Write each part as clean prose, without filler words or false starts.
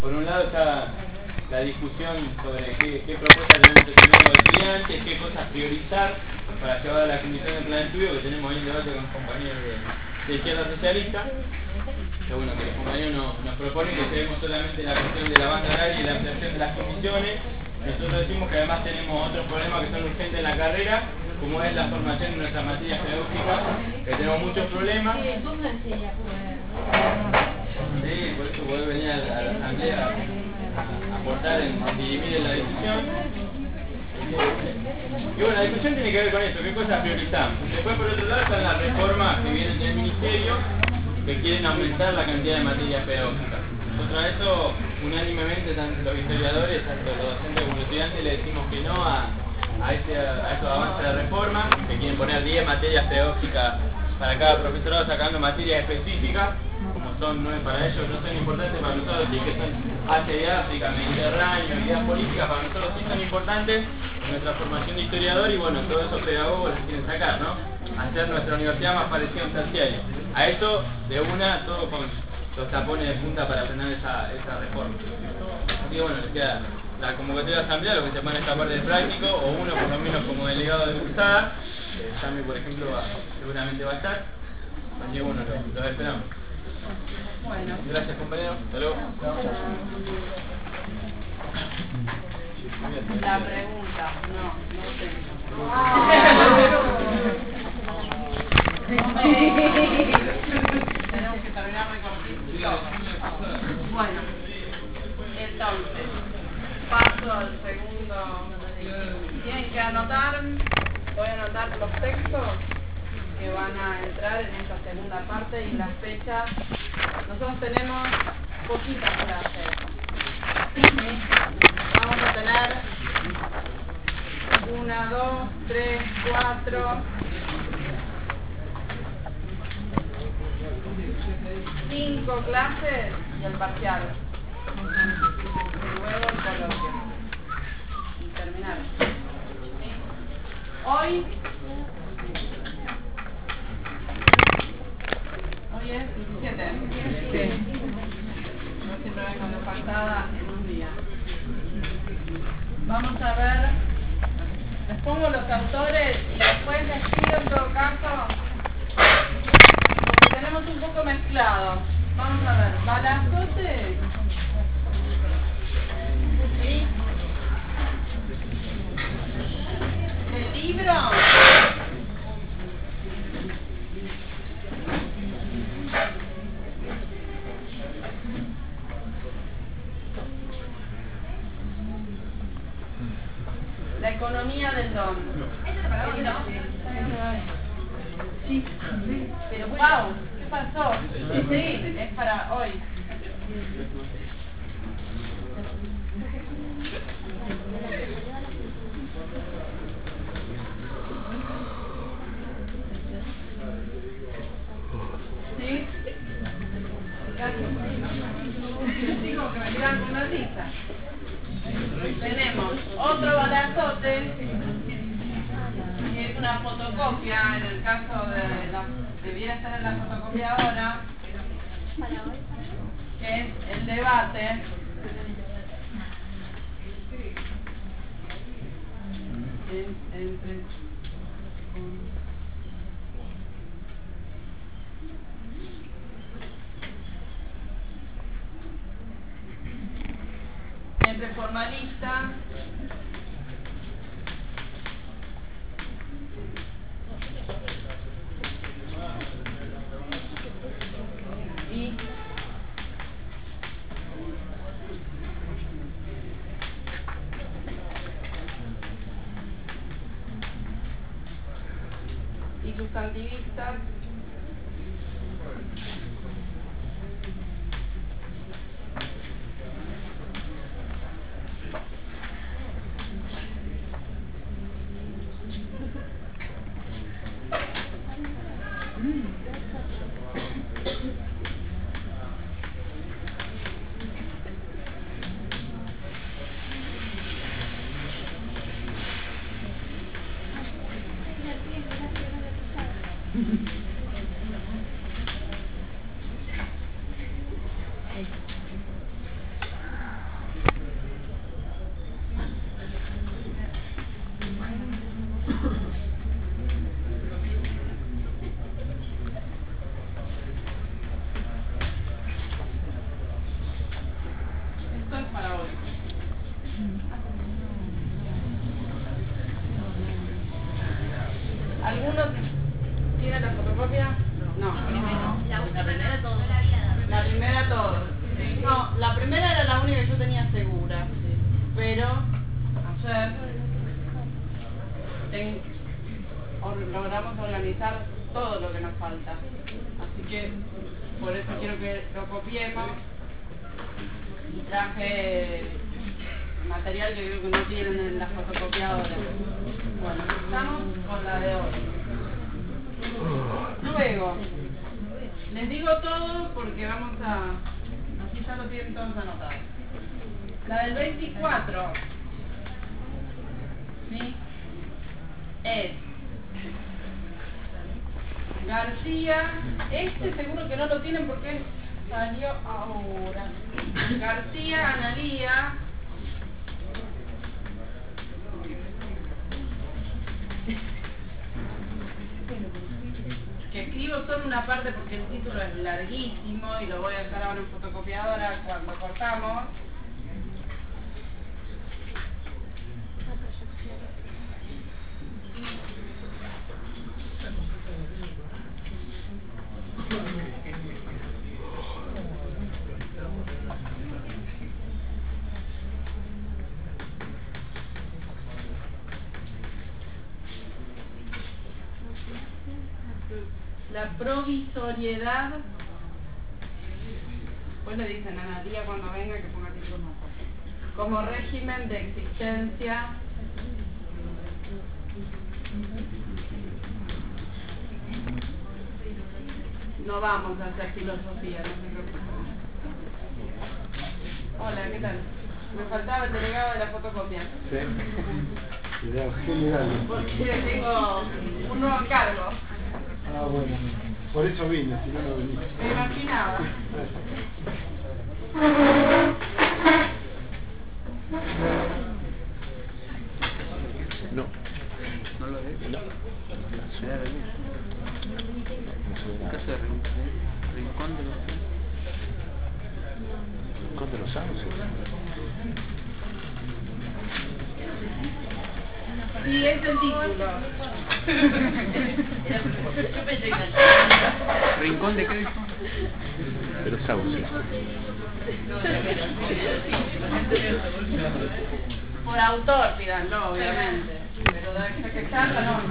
Por un lado está la discusión sobre qué propuestas tenemos que tener los estudiantes, qué cosas priorizar para llevar a la comisión de plan de estudio, que tenemos ahí un debate con los compañeros de izquierda socialista. Que bueno, que los compañeros nos proponen que llevemos solamente la cuestión de la banda horaria y la ampliación de las comisiones. Nosotros decimos que además tenemos otros problemas que son urgentes en la carrera, como es la formación en nuestras materias pedagógicas, que tenemos muchos problemas. Sí, por eso poder venir a la asamblea a aportar en dirimir en la decisión. Y bueno, la discusión tiene que ver con eso, qué cosas priorizamos. Después por otro lado están las reformas que vienen del ministerio, que quieren aumentar la cantidad de materias pedagógicas. Nosotros a eso, unánimemente, tanto los historiadores, tanto los docentes como los estudiantes, le decimos que no a estos avances de reforma, que quieren poner 10 materias pedagógicas para cada profesorado, sacando materias específicas, como son 9 para ellos, no son importantes, para nosotros sí, que son Asia y África, Mediterráneo, ideas políticas, para nosotros sí son importantes en nuestra formación de historiador, y bueno, todos esos pedagogos los quieren sacar, ¿no? Hacer nuestra universidad más parecida a un terciario. A eso, de una, todo con los tapones de punta para frenar esa reforma. Así que bueno, les queda la convocatoria de asamblea, lo que se van a escapar del práctico, o uno por lo menos como delegado de cursada. Sammy, por ejemplo, seguramente va a estar. Así que bueno, los esperamos. Bueno. Gracias, compañeros. Hasta luego. La pregunta, no tengo. Tenemos que terminar muy cortito. Bueno, entonces, paso al segundo. Tienen que anotar, voy a anotar los textos que van a entrar en esta segunda parte y las fechas. Nosotros tenemos poquitas clases. Vamos a tener 1, 2, 3, 4, 5 clases y el parcial. Y luego el coloquio. Y terminar. ¿Sí? Hoy es 17. Yo siempre vengo desfasada en un día. Vamos a ver. Les pongo los autores y después les pido en todo caso, porque tenemos un poco mezclado. Vamos a ver, Balazote. ¿Sí? El libro. La economía del don. Sí. Pero wow, ¿qué pasó? Sí, es para hoy. ¿Sí? Digo que me tiran con una risa. Tenemos otro Balazote, que es una fotocopia, en el caso de debiera estar en la fotocopia ahora, que es el debate entre formalistas y sustantivistas segura. Pero ayer logramos organizar todo lo que nos falta. Así que por eso quiero que lo copiemos. Y traje material que creo que no tienen en las fotocopiadoras. Bueno, empezamos con la de hoy. Luego, les digo todo porque vamos a... Así ya lo tienen todos anotados. La del 24, ¿sí? Es García. Este seguro que no lo tienen porque salió ahora. García, Analía. Que escribo solo una parte porque el título es larguísimo y lo voy a hacer ahora en fotocopiadora cuando cortamos. La provisoriedad, pues le dicen a Analía cuando venga que ponga títulos más fáciles, como régimen de existencia no vamos a hacer filosofía, no se preocupen. Hola, ¿qué tal? Me faltaba el delegado de la fotocopia. Sí. Idea general. Porque tengo un nuevo encargo. Ah, bueno. Por eso vine, si no, no venía. Me imaginaba. No. ¿No lo ves? No. Se debe ver. ¿Qué hace Rincón de los Rincón de los Sauces. Sí, es el título. ¿Rincón de qué dijo? De los Sauces. Por autor, pídanlo, obviamente. Pero de que está no.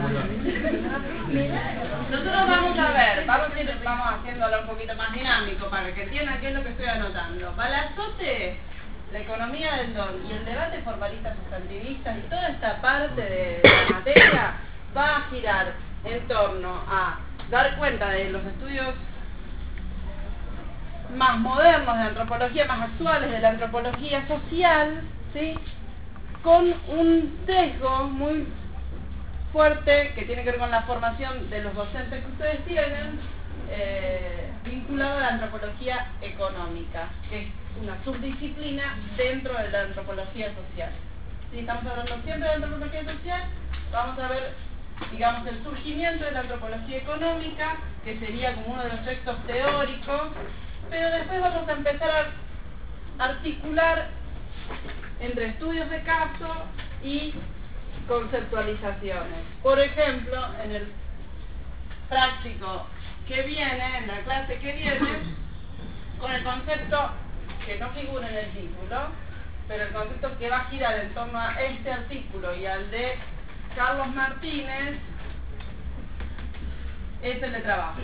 Nosotros vamos a ver, vamos haciéndolo un poquito más dinámico para que entiendan qué es lo que estoy anotando. Balazote, la economía del don y el debate formalista sustantivista y toda esta parte de la materia va a girar en torno a dar cuenta de los estudios más modernos de antropología, más actuales de la antropología social, ¿sí? Con un sesgo muy fuerte que tiene que ver con la formación de los docentes que ustedes tienen, vinculado a la antropología económica, que es una subdisciplina dentro de la antropología social. Si estamos hablando siempre de antropología social, vamos a ver, digamos, el surgimiento de la antropología económica, que sería como uno de los textos teóricos, pero después vamos a empezar a articular entre estudios de caso y conceptualizaciones. Por ejemplo, en el práctico que viene, en la clase que viene, con el concepto que no figura en el título, pero el concepto que va a girar en torno a este artículo y al de Carlos Martínez es el de trabajo.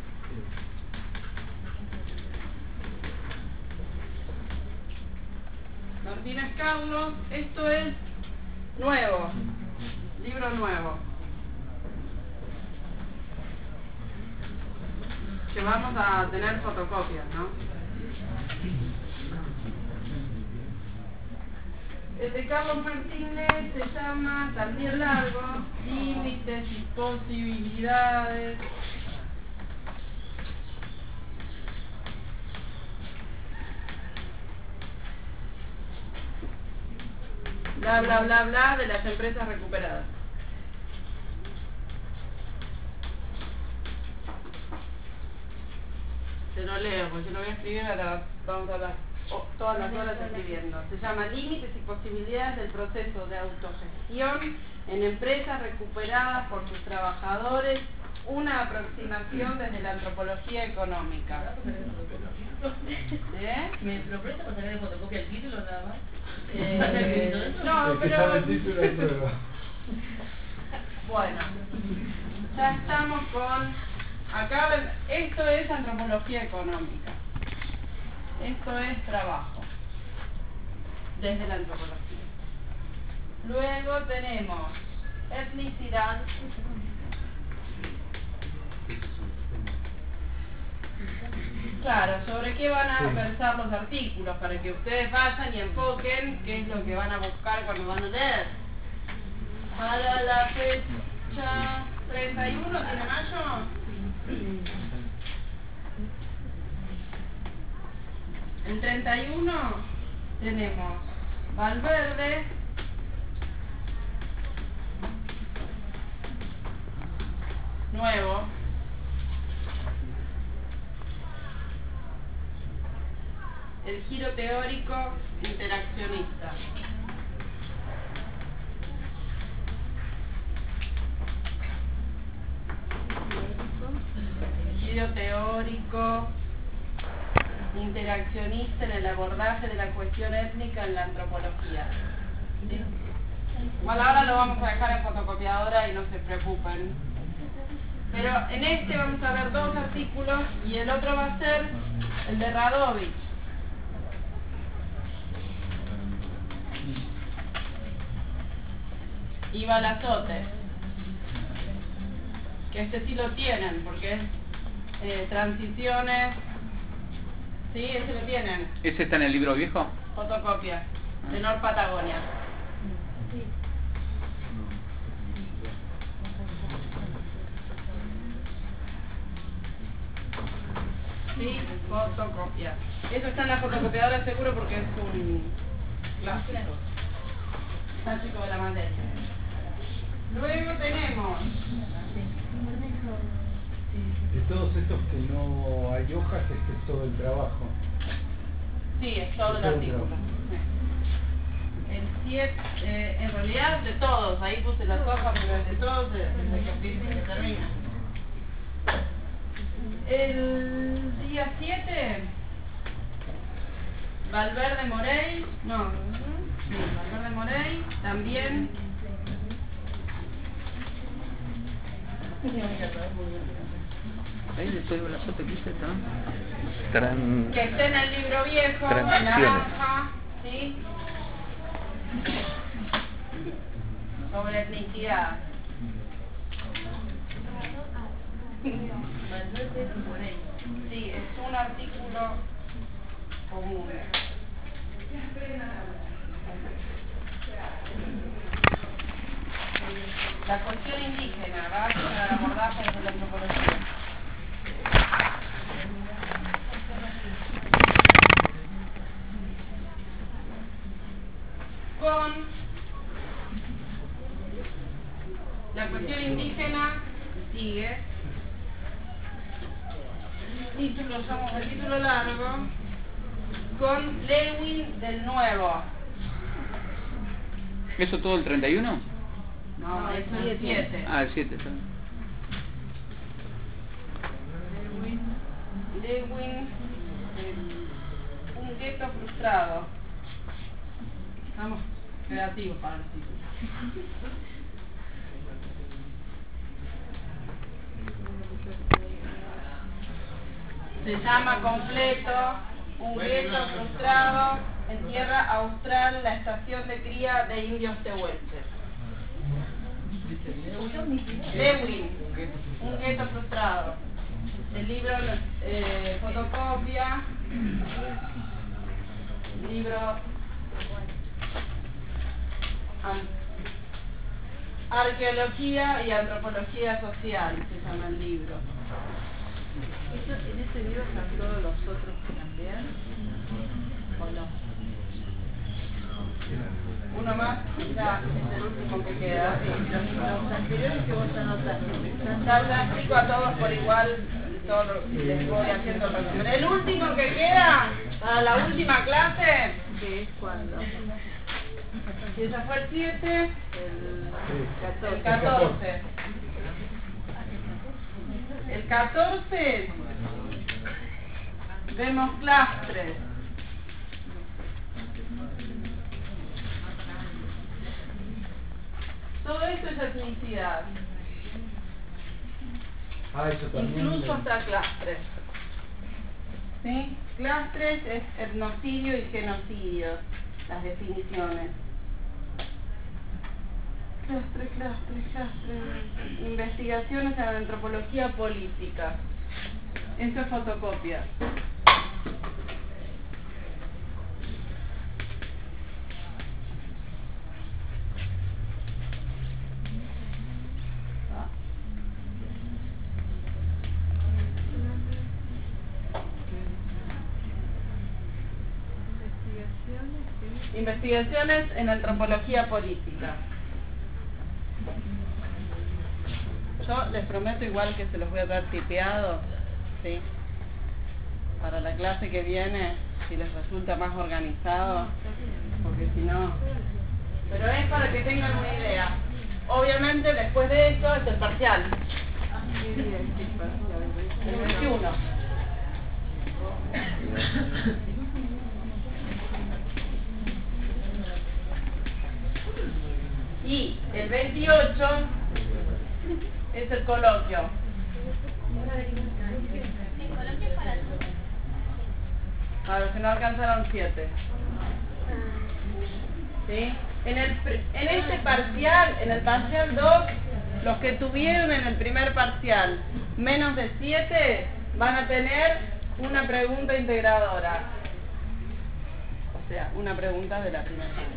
Martínez Carlos, esto es nuevo, libro nuevo, que vamos a tener fotocopias, ¿no? El de Carlos Martínez se llama, también largo, Límites y Posibilidades. Bla, bla, bla, bla, de las empresas recuperadas. Se lo leo, porque yo lo voy a escribir, ahora vamos a hablar todas las horas escribiendo. Se llama Límites y Posibilidades del Proceso de Autogestión en Empresas Recuperadas por sus Trabajadores una aproximación desde la antropología económica. ¿Me lo presta para sacar de fotocopia el título nada más? No, El que pero... sabe el título es prueba. Bueno, ya estamos con... Acá, esto es antropología económica. Esto es trabajo, desde la antropología. Luego tenemos etnicidad. Claro, ¿sobre qué van a versar los artículos? Para que ustedes vayan y enfoquen qué es lo que van a buscar cuando van a leer. Para la fecha 31, ¿tiene mayo? El 31 tenemos Valverde, nuevo, el giro teórico interaccionista. Giro teórico interaccionista en el abordaje de la cuestión étnica en la antropología. ¿Sí? Bueno, ahora lo vamos a dejar en fotocopiadora y no se preocupen. Pero en este vamos a ver dos artículos y el otro va a ser el de Radovich. Y Balazote, que este sí lo tienen porque es transiciones. Sí, ese lo tienen. ¿Ese está en el libro viejo? Fotocopia, de Nor Patagonia. Sí, fotocopia. Eso está en la fotocopiadora seguro porque es un clásico. Clásico de la materia. Luego tenemos... De todos estos que no hay hojas, este es todo el trabajo. Sí, es todo el Todo el artículo. trabajo. Sí. El 7, en realidad de todos, ahí puse las hojas, pero de todos, desde que empieza y que termina. El día 7, Valverde Morey, no, sí, Valverde Morey, también. Ahí después de Balazote, ¿qué está? Que esté en el libro viejo, en Transiciones. naranja, ¿sí? Sobre etnicidad. Sí, es un artículo común. La cuestión indígena, base para el abordaje de la antropología. Con la cuestión indígena sigue. Título, somos el título largo. Con Lewin del Nuevo. ¿Eso todo el 31? No, eso es el 7. Ah, el 7, está. Lewin, un gueto frustrado. Estamos creativos para los títulos. Se llama completo Un gueto frustrado en tierra austral, la estación de cría de indios tehuelches. Lewin, Un gueto frustrado. El libro fotocopia, libro Arqueología y Antropología Social, se llama el libro. ¿En ese libro están todos los otros también? ¿O no? Uno más, ya es el último que queda. Los anteriores que vos anotaste. Ya les explico a todos por igual, les voy haciendo el resumen. El último que queda, para la última clase, ¿Qué es cuando? y esa fue el 7, El el 14. El 14 vemos clastres. Todo esto es etnicidad. Eso también. Incluso hasta clastres. ¿Sí? Clastres es etnocidio y genocidio, las definiciones. Clastre. Investigaciones en antropología política. Esto es fotocopia. Investigaciones en antropología política. Yo les prometo igual que se los voy a dar tipeado, ¿sí? Para la clase que viene, si les resulta más organizado, porque si no... Pero es para que tengan una idea. Obviamente después de esto es el parcial. El 21. Y el 28 es el coloquio. Para los que no alcanzaron 7. ¿Sí? En este parcial, en el parcial 2, los que tuvieron en el primer parcial menos de 7 van a tener una pregunta integradora. O sea, una pregunta de la primera parte.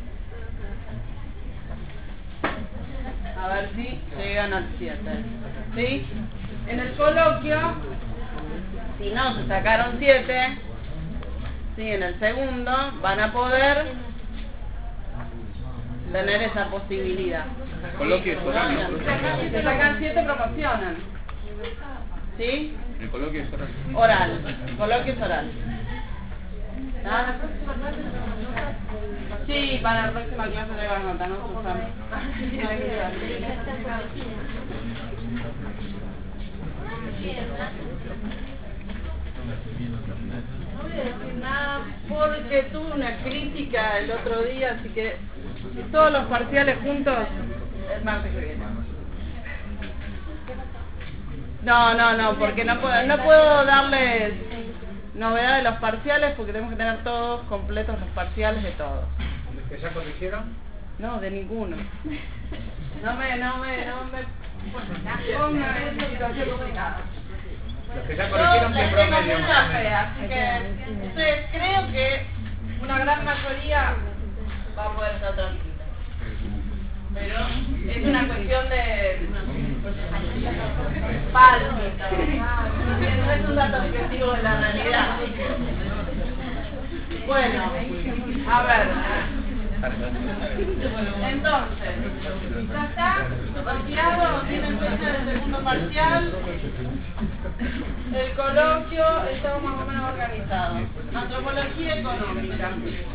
A ver si llegan al 7. ¿Sí? En el coloquio, si no se sacaron 7, ¿sí? En el segundo van a poder tener esa posibilidad. Coloquio es oral, ¿no? Si se sacan 7 promocionan. ¿Sí? El coloquio es oral. Oral. Coloquio es oral. ¿Ah? Sí, para la próxima clase le van a anotar, no Susana. No voy a decir nada porque tuve una crítica el otro día, así que todos los parciales juntos el martes que viene. No, porque no puedo darles novedad de los parciales porque tenemos que tener todos completos los parciales de todos. ¿Los que ya corrigieron? No, de ninguno. No me pongan en esa situación complicada. Los que ya Yo corrigieron, ¿qué les tengo promedio? mucha fe, así que ustedes creo que una gran mayoría va a poder estar tranquila. Pero es una cuestión de pálpito, no es un dato objetivo de la realidad. Bueno, a ver. Entonces, ¿ya está? ¿Parciado? ¿Tienen fecha del segundo parcial? El coloquio está más o menos organizado. Antropología económica.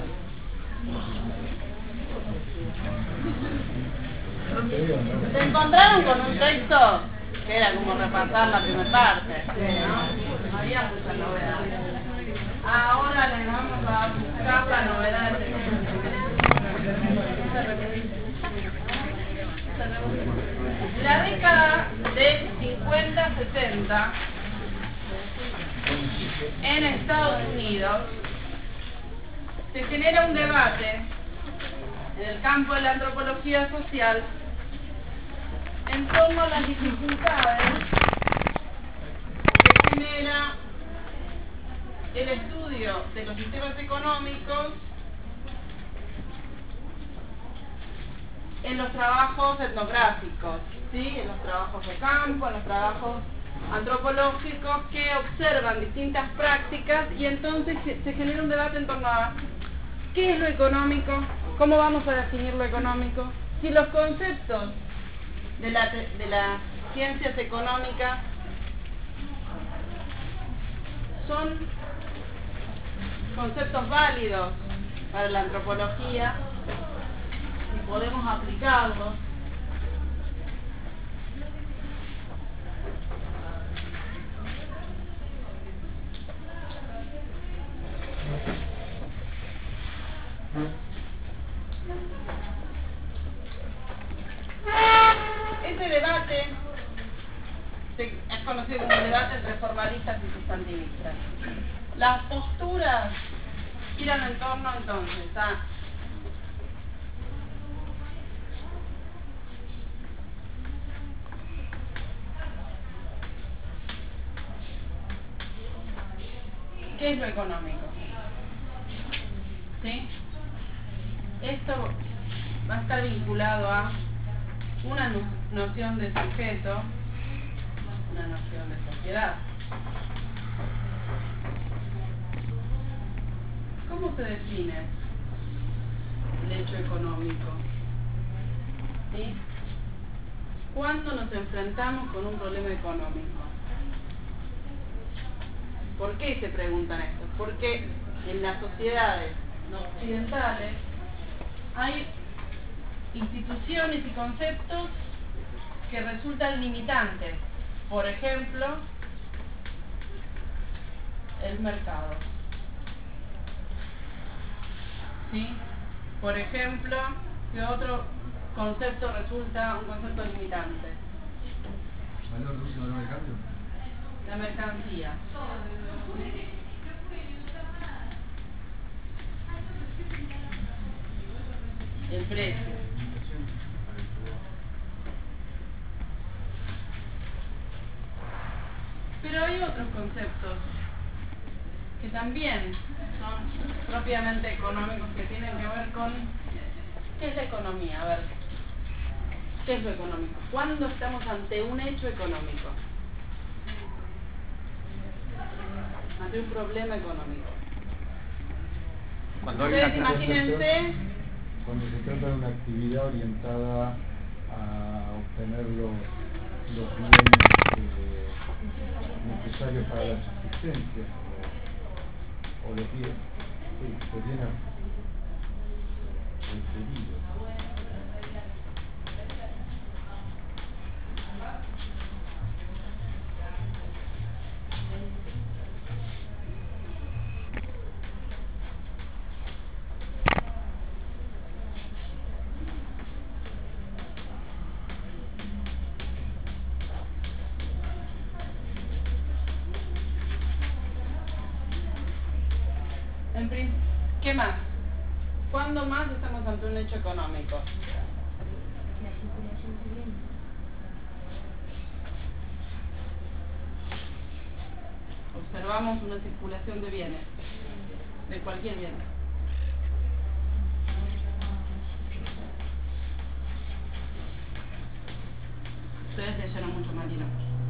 Se encontraron con un texto que era como repasar la primera parte, ¿no? No había muchas novedades. Ahora les vamos a buscar las novedades. La década de 50-60 en Estados Unidos se genera un debate en el campo de la antropología social en torno a las dificultades que genera el estudio de los sistemas económicos en los trabajos etnográficos, ¿sí? En los trabajos de campo, en los trabajos antropológicos que observan distintas prácticas y entonces se genera un debate en torno a qué es lo económico, cómo vamos a definir lo económico, si los conceptos de las ciencias económicas son conceptos válidos para la antropología, si podemos aplicarlos. Ese debate es conocido como el debate entre formalistas y sustantivistas. Las posturas giran en torno entonces a ¿qué es lo económico? ¿Sí? Esto va a estar vinculado a una noción de sujeto, una noción de sociedad. ¿Cómo se define el hecho económico? ¿Sí? ¿Cuándo nos enfrentamos con un problema económico? ¿Por qué se preguntan esto? Porque en las sociedades occidentales hay instituciones y conceptos que resultan limitantes. Por ejemplo, el mercado. ¿Sí? Por ejemplo, ¿qué otro concepto resulta un concepto limitante? ¿Valor de uso y valor de cambio? La mercancía. El precio. Pero hay otros conceptos que también son propiamente económicos, que tienen que ver con ¿qué es la economía? A ver, ¿qué es lo económico? ¿Cuándo estamos ante un hecho económico? Ante un problema económico. Cuando hay Ustedes una imagínense, Cuando se trata de una actividad orientada a obtener los bienes necesarios para la subsistencia o los bienes, sí, los bienes requeridos. ¿qué más? ¿Cuándo más estamos ante un hecho económico? La circulación de bienes. Observamos una circulación de bienes, de cualquier bien. Ustedes leyeron mucho Marino.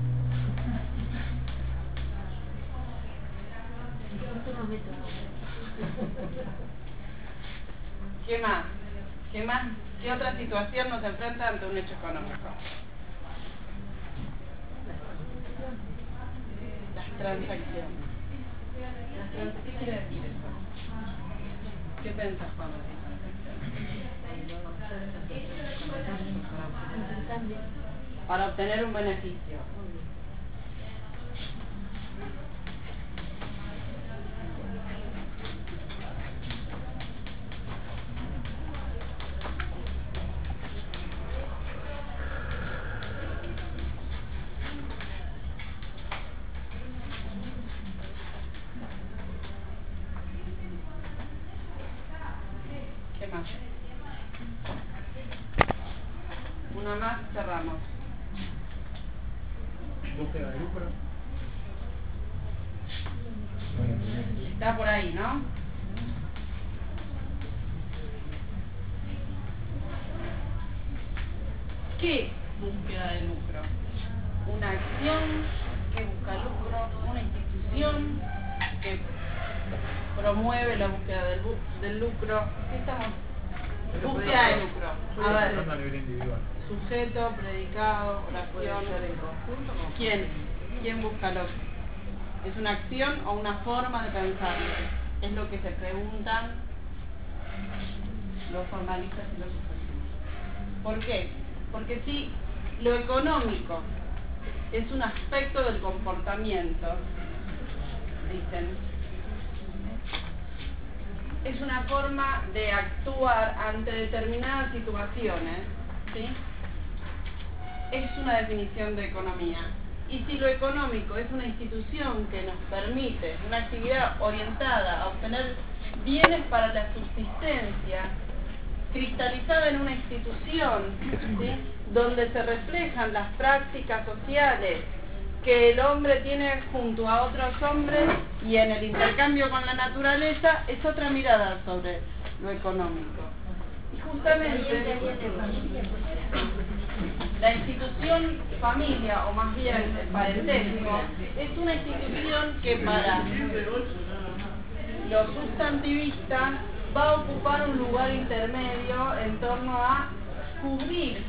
¿Qué más? ¿Qué más? ¿Qué otra situación nos enfrenta ante un hecho económico? Las transacciones. ¿Qué quiere decir eso? ¿Qué pensás cuando decís? Para obtener un beneficio. ¿Qué más? Una más, cerramos. Búsqueda de lucro. Está por ahí, ¿no? ¿Qué búsqueda de lucro? Una acción que busca lucro, una institución que promueve la búsqueda del lucro. ¿Qué estamos? Búsqueda de lucro. A ver, A nivel individual. sujeto, predicado, oración. ¿Quién busca lucro? ¿Es una acción o una forma de pensar? Es lo que se preguntan los formalistas y los subjetivos. ¿Por qué? Porque si lo económico es un aspecto del comportamiento, dicen, es una forma de actuar ante determinadas situaciones, ¿sí? Es una definición de economía. Y si lo económico es una institución que nos permite, una actividad orientada a obtener bienes para la subsistencia, cristalizada en una institución, ¿sí?, donde se reflejan las prácticas sociales que el hombre tiene junto a otros hombres y en el intercambio con la naturaleza, es otra mirada sobre lo económico. Y justamente la institución familia, o más bien el parentesco, es una institución que para los sustantivistas va a ocupar un lugar intermedio en torno a cubrir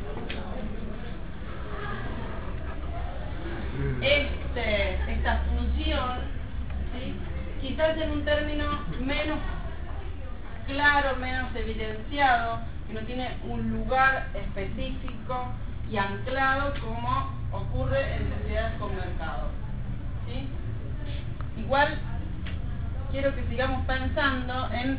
esta función, ¿sí?, quizás en un término menos claro, menos evidenciado, que no tiene un lugar específico y anclado como ocurre en sociedades con mercado, ¿sí? Igual quiero que sigamos pensando en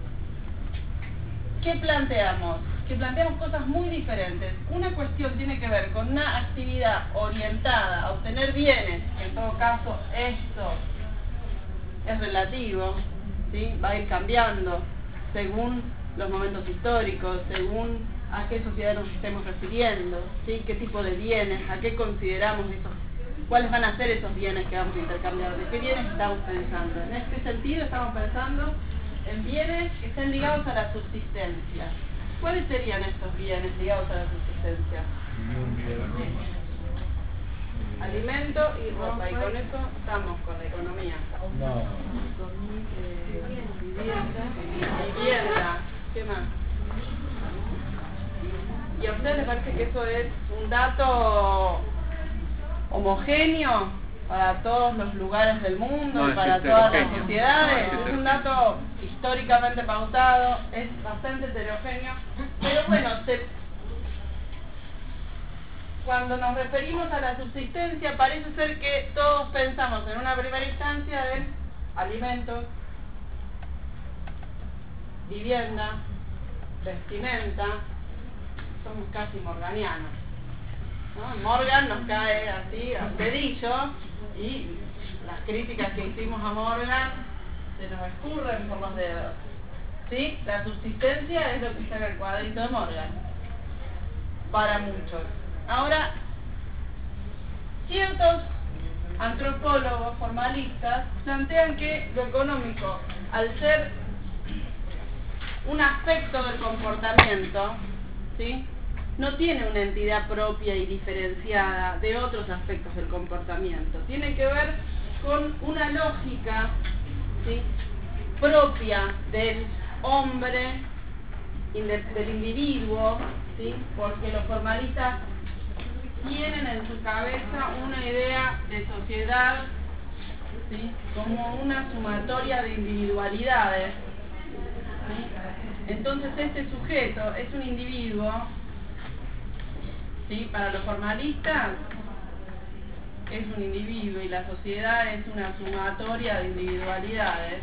qué planteamos, que planteamos cosas muy diferentes. Una cuestión tiene que ver con una actividad orientada a obtener bienes, que en todo caso esto es relativo, ¿sí?, va a ir cambiando según los momentos históricos, según a qué sociedad nos estemos refiriendo, ¿sí?, qué tipo de bienes, a qué consideramos esos, cuáles van a ser esos bienes que vamos a intercambiar, de qué bienes estamos pensando. En este sentido estamos pensando en bienes que estén ligados a la subsistencia. ¿Cuáles serían estos bienes ligados a la subsistencia? Alimento y ropa, y con eso estamos con la economía. No. Vivienda, ¿qué más? ¿Y a ustedes les parece que eso es un dato homogéneo para todos los lugares del mundo, No, para es todas las heterogéneo. sociedades? No, es Es un dato históricamente pautado, es bastante heterogéneo, pero bueno, cuando nos referimos a la subsistencia parece ser que todos pensamos en una primera instancia en alimentos, vivienda, vestimenta. Somos casi morganianos, ¿no? Morgan nos cae así al dedillo y las críticas que hicimos a Morgan se nos escurren por los dedos, ¿sí? La subsistencia es lo que está en el cuadrito de Morgan para muchos. Ahora, ciertos antropólogos formalistas plantean que lo económico, al ser un aspecto del comportamiento, ¿sí?, no tiene una entidad propia y diferenciada de otros aspectos del comportamiento. Tiene que ver con una lógica, ¿sí?, propia del hombre, del individuo, ¿sí?, porque los formalistas tienen en su cabeza una idea de sociedad, ¿sí?, como una sumatoria de individualidades, ¿sí? Entonces este sujeto es un individuo, ¿sí?, para los formalistas es un individuo y la sociedad es una sumatoria de individualidades.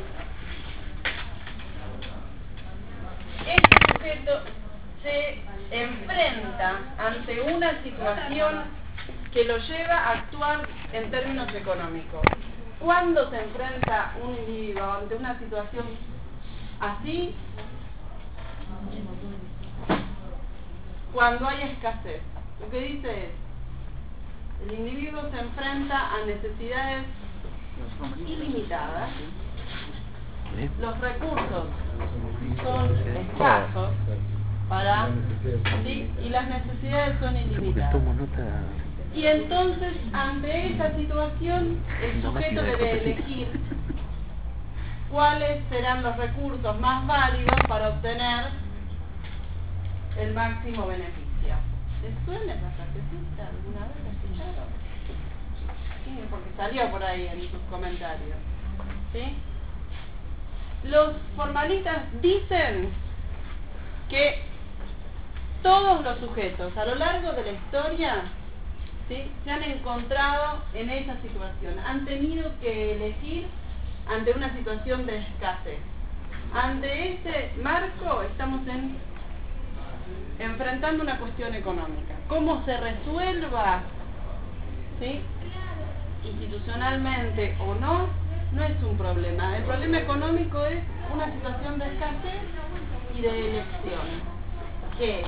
Este sujeto se enfrenta ante una situación que lo lleva a actuar en términos económicos. ¿Cuándo se enfrenta un individuo ante una situación así? Cuando hay escasez. Lo que dice es, el individuo se enfrenta a necesidades ilimitadas, los recursos son escasos para, ¿sí?, y las necesidades son ilimitadas. Y entonces, ante esa situación, el sujeto debe elegir cuáles serán los recursos más válidos para obtener el máximo beneficio. ¿Les suena esa frasecita? ¿Alguna vez la escucharon? Sí, porque salió por ahí en sus comentarios. ¿Sí? Los formalistas dicen que todos los sujetos a lo largo de la historia, ¿sí?, se han encontrado en esa situación, han tenido que elegir ante una situación de escasez. ante este marco estamos enfrentando una cuestión económica. ¿Cómo se resuelva, ¿sí?, institucionalmente o no, no es un problema? El problema económico es una situación de escasez y de elección que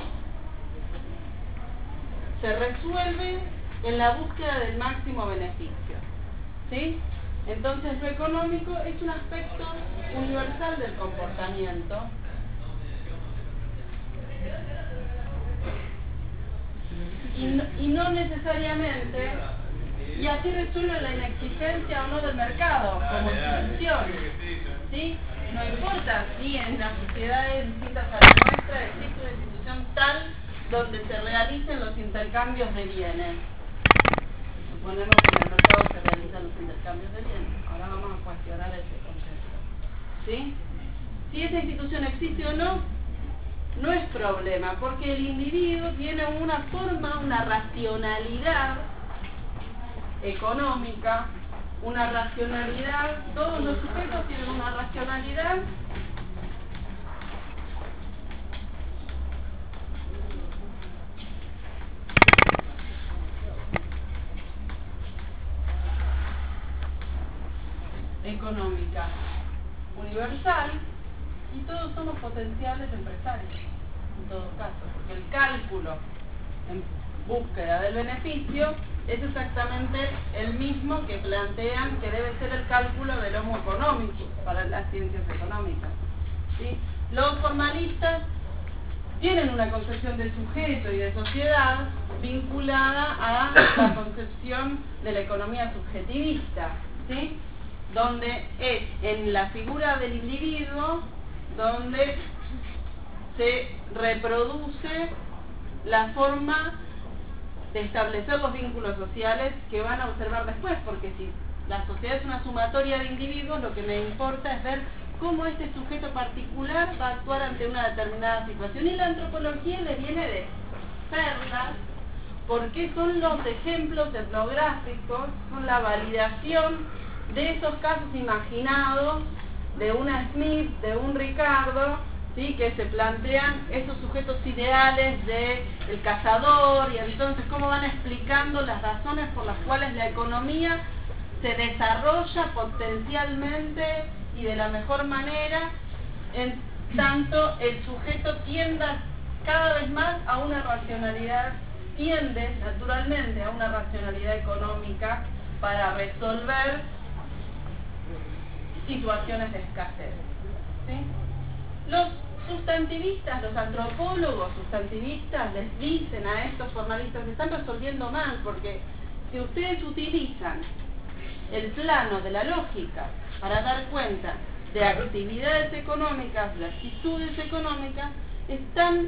se resuelve en la búsqueda del máximo beneficio, ¿sí? Entonces lo económico es un aspecto universal del comportamiento y no necesariamente, y así resuelve la inexistencia o no del mercado como institución, ¿sí? No importa si en las sociedades distintas a la nuestra existe una institución tal donde se realicen los intercambios de bienes. Suponemos que en el mercado se realizan los intercambios de bienes. Ahora vamos a cuestionar ese concepto, ¿sí? Si esa institución existe o no, no es problema, porque el individuo tiene una forma, una racionalidad económica, una racionalidad, todos los sujetos tienen una racionalidad económica universal, y todos somos potenciales empresarios en todo caso, porque el cálculo en búsqueda del beneficio es exactamente el mismo que plantean que debe ser el cálculo del homo económico para las ciencias económicas, ¿sí? Los formalistas tienen una concepción de sujeto y de sociedad vinculada a la concepción de la economía subjetivista, ¿sí?, donde es en la figura del individuo donde se reproduce la forma de establecer los vínculos sociales que van a observar después, porque si la sociedad es una sumatoria de individuos, lo que me importa es ver cómo este sujeto particular va a actuar ante una determinada situación, y la antropología le viene de perlas, porque son los ejemplos etnográficos, son la validación de esos casos imaginados de una Smith, de un Ricardo, ¿sí?, que se plantean esos sujetos ideales de el cazador, y entonces cómo van explicando las razones por las cuales la economía se desarrolla potencialmente y de la mejor manera, en tanto el sujeto tienda cada vez más a una racionalidad, tiende naturalmente a una racionalidad económica para resolver situaciones de escasez, ¿sí? Los sustantivistas, los antropólogos sustantivistas les dicen a estos formalistas que están resolviendo mal, porque si ustedes utilizan el plano de la lógica para dar cuenta de actividades económicas, de actitudes económicas, están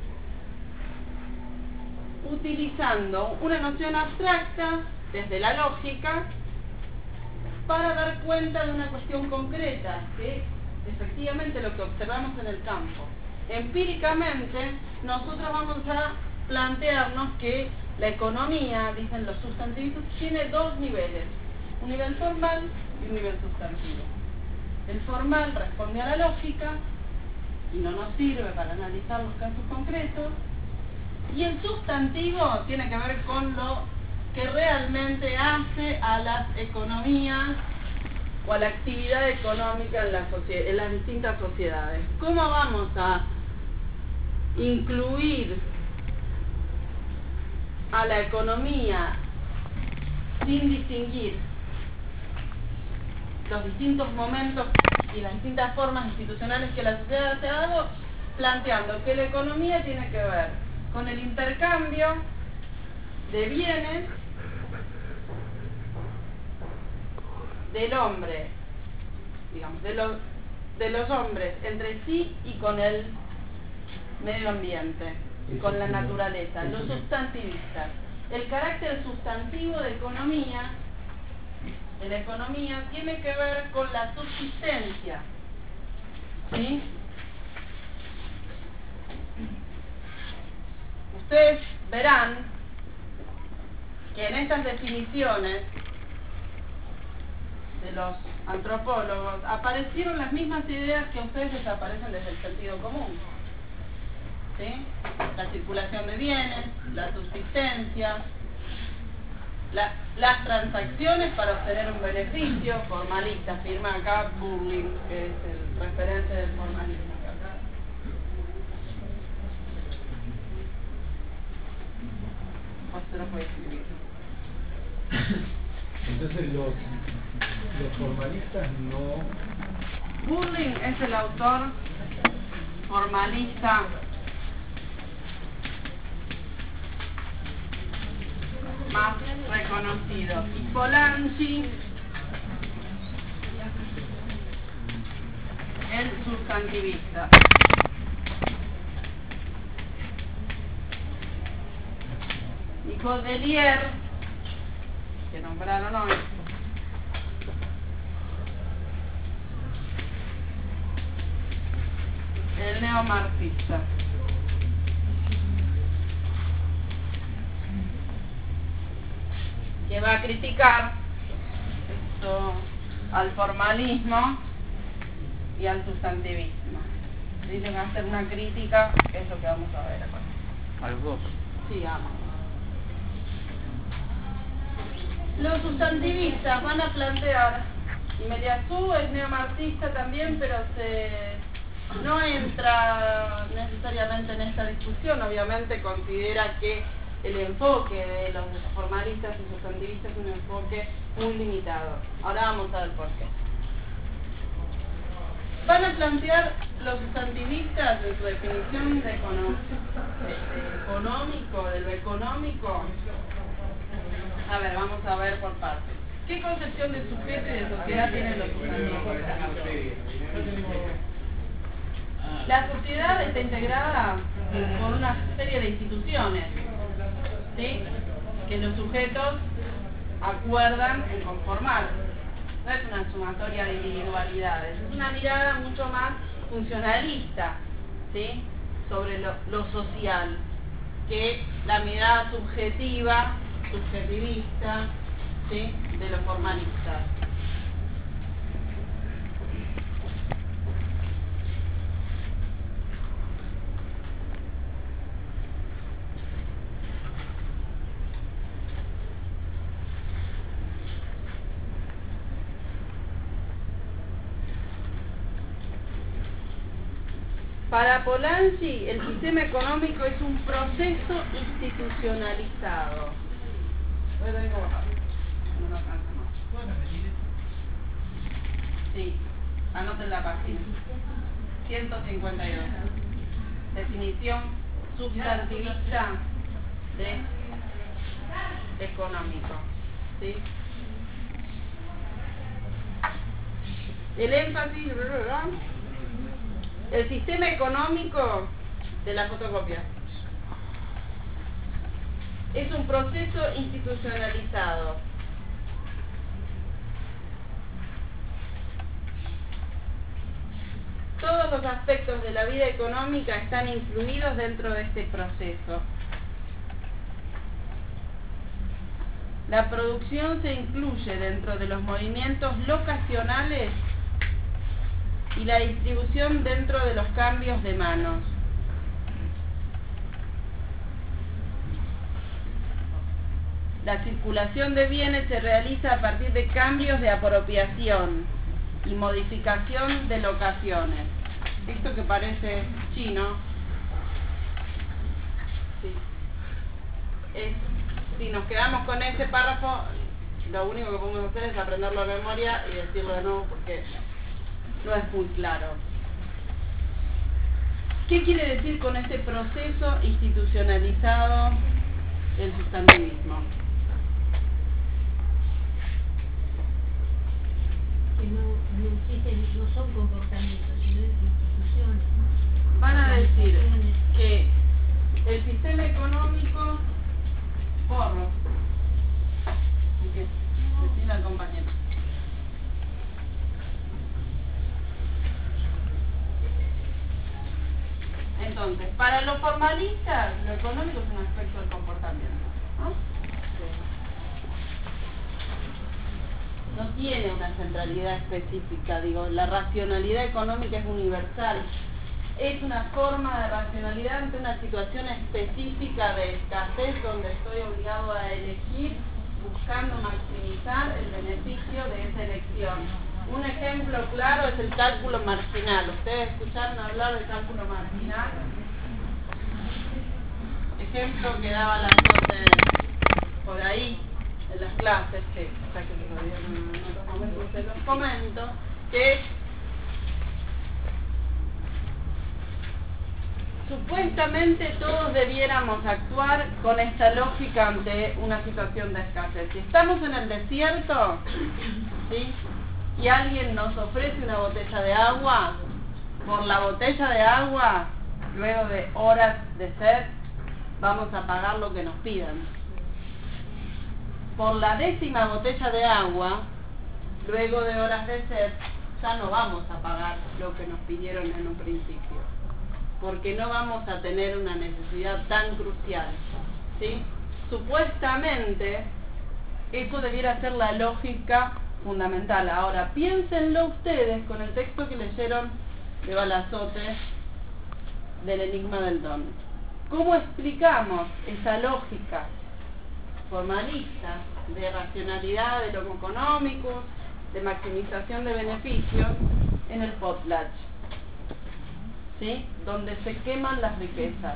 utilizando una noción abstracta desde la lógica para dar cuenta de una cuestión concreta, que efectivamente lo que observamos en el campo. Empíricamente, nosotros vamos a plantearnos que la economía, dicen los sustantivistas, tiene dos niveles, un nivel formal y un nivel sustantivo. El formal responde a la lógica y no nos sirve para analizar los casos concretos, y el sustantivo tiene que ver con lo que realmente hace a las economías o a la actividad económica en las distintas sociedades. ¿Cómo vamos a incluir a la economía sin distinguir los distintos momentos y las distintas formas institucionales que la sociedad se ha dado? Planteando que la economía tiene que ver con el intercambio de bienes del hombre, digamos, de los hombres entre sí y con el medio ambiente, y con la naturaleza, los sustantivistas. El carácter sustantivo de la economía tiene que ver con la subsistencia, ¿sí? Ustedes verán que en estas definiciones de los antropólogos, aparecieron las mismas ideas que a ustedes les aparecen desde el sentido común. ¿Sí? La circulación de bienes, la subsistencia, las transacciones para obtener un beneficio, formalista, firma acá Burling, que es el referente del formalismo. O se lo puede escribir. Entonces los formalistas no... Burling es el autor formalista más reconocido. Y Polanyi, el sustantivista. Y Godelier, que nombraron hoy, el neomarxista. Que va a criticar esto, al formalismo y al sustantivismo. Dicen hacer una crítica, que es lo que vamos a ver acá. A los dos. Sí, vamos. Los sustantivistas van a plantear, y Meliassou es neomarxista también, pero no entra necesariamente en esta discusión. Obviamente considera que el enfoque de los formalistas y sustantivistas es un enfoque muy limitado. Ahora vamos a ver por qué. Van a plantear los sustantivistas en su definición de económico, de lo económico. A ver, vamos a ver por partes. ¿Qué concepción de sujeto y de sociedad tienen los sustantivistas? La sociedad está integrada por una serie de instituciones, ¿sí?, que los sujetos acuerdan en conformar. No es una sumatoria de individualidades, es una mirada mucho más funcionalista, ¿sí?, sobre lo social, que la mirada subjetivista, ¿sí?, de los formalistas. Para Polanyi, el sistema económico es un proceso institucionalizado. No lo alcanza más. Sí, anoten la página. 152. Definición sustantivista de económico. ¿Sí? El énfasis, ¿verdad? El sistema económico de la fotocopia es un proceso institucionalizado. Todos los aspectos de la vida económica están incluidos dentro de este proceso. La producción se incluye dentro de los movimientos locacionales y la distribución dentro de los cambios de manos. La circulación de bienes se realiza a partir de cambios de apropiación y modificación de locaciones. Esto que parece chino, sí, si nos quedamos con ese párrafo, lo único que podemos hacer es aprenderlo de memoria y decirlo de nuevo porque no es muy claro. ¿Qué quiere decir con este proceso institucionalizado del sustantivismo? Que no son comportamientos, sino instituciones. Van a decir que el sistema económico, porro, y que decirle al compañero. Entonces, para los formalistas, lo económico es un aspecto del comportamiento, ¿no? no tiene una centralidad específica, digo, la racionalidad económica es universal. Es una forma de racionalidad ante una situación específica de escasez donde estoy obligado a elegir buscando maximizar el beneficio de esa elección. Un ejemplo claro es el cálculo marginal. ¿Ustedes escucharon hablar del cálculo marginal? Ejemplo que daba la Sote por ahí en las clases, que hasta que lo dieron en otros momentos se los comento, que supuestamente todos debiéramos actuar con esta lógica ante una situación de escasez. Si estamos en el desierto, ¿sí?, y alguien nos ofrece una botella de agua, por la botella de agua, luego de horas de sed, vamos a pagar lo que nos pidan. Por la 10ª botella de agua, luego de horas de sed, ya no vamos a pagar lo que nos pidieron en un principio, porque no vamos a tener una necesidad tan crucial, ¿sí? Supuestamente, eso debiera ser la lógica fundamental. Ahora, piénsenlo ustedes con el texto que leyeron de Balazote del Enigma del Don. ¿Cómo explicamos esa lógica formalista de racionalidad de lo económico, de maximización de beneficios en el potlatch? ¿Sí? Donde se queman las riquezas.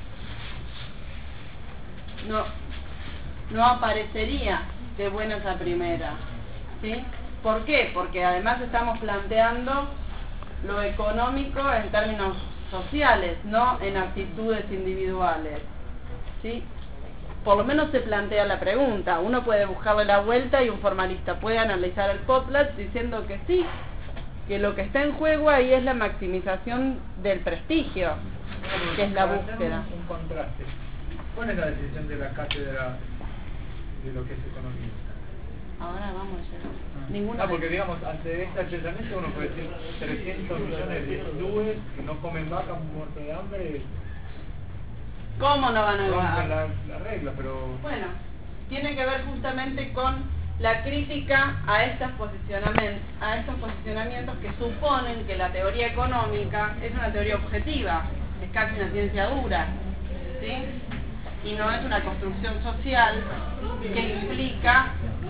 No aparecería de buenas a primera. ¿Sí? ¿Por qué? Porque además estamos planteando lo económico en términos sociales, no en actitudes individuales. ¿Sí? Por lo menos se plantea la pregunta. Uno puede buscarle la vuelta y un formalista puede analizar el potlatch diciendo que sí, que lo que está en juego ahí es la maximización del prestigio, que es la búsqueda. Un contraste. ¿Cuál es la decisión de la cátedra de lo que es economía? Ahora vamos a llegar. Ninguna porque digamos, ante este pensamiento uno puede decir 300 millones de hindúes que no comen vaca muertos de hambre. ¿Cómo no van a rompen la regla, pero... Bueno, tiene que ver justamente con la crítica a estos posicionamientos que suponen que la teoría económica es una teoría objetiva, es casi una ciencia dura, ¿sí? Y no es una construcción social que implica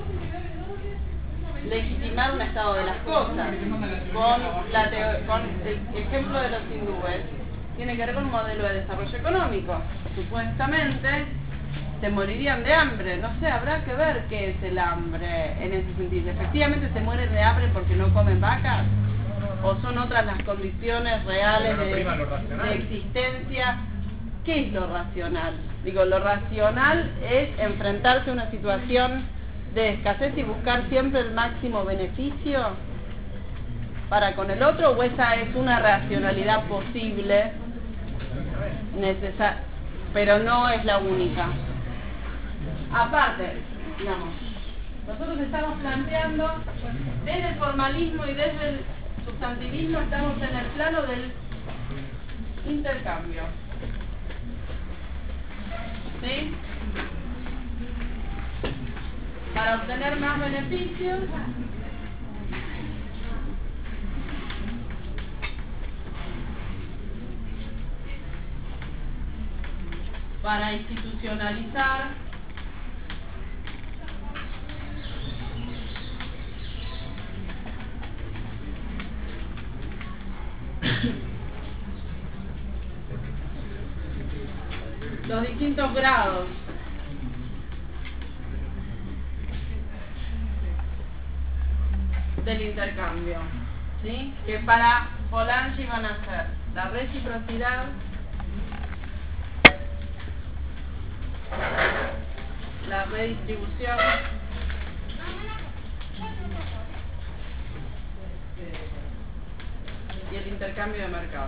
legitimar un estado de las cosas. Con el ejemplo de los hindúes, tiene que ver con un modelo de desarrollo económico. Supuestamente se morirían de hambre, no sé, habrá que ver qué es el hambre en ese sentido. ¿Efectivamente se mueren de hambre porque no comen vacas? ¿O son otras las condiciones reales de existencia? ¿Qué es lo racional? Digo, lo racional es enfrentarse a una situación de escasez y buscar siempre el máximo beneficio para con el otro, o esa es una racionalidad posible, pero no es la única. Aparte, digamos, nosotros estamos planteando desde el formalismo y desde el sustantivismo, estamos en el plano del intercambio, ¿sí? Para obtener más beneficios, para institucionalizar los distintos grados del intercambio, ¿sí? Que para Polanyi van a ser la reciprocidad, la redistribución y el intercambio de mercado.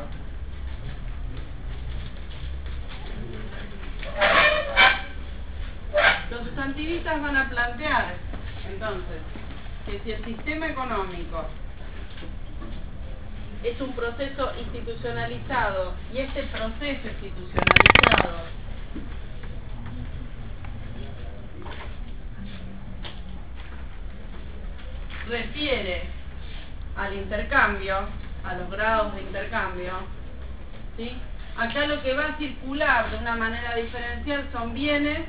Los sustantivistas van a plantear, entonces, que si el sistema económico es un proceso institucionalizado y este proceso institucionalizado refiere al intercambio, a los grados de intercambio, ¿sí? Acá lo que va a circular de una manera diferencial son bienes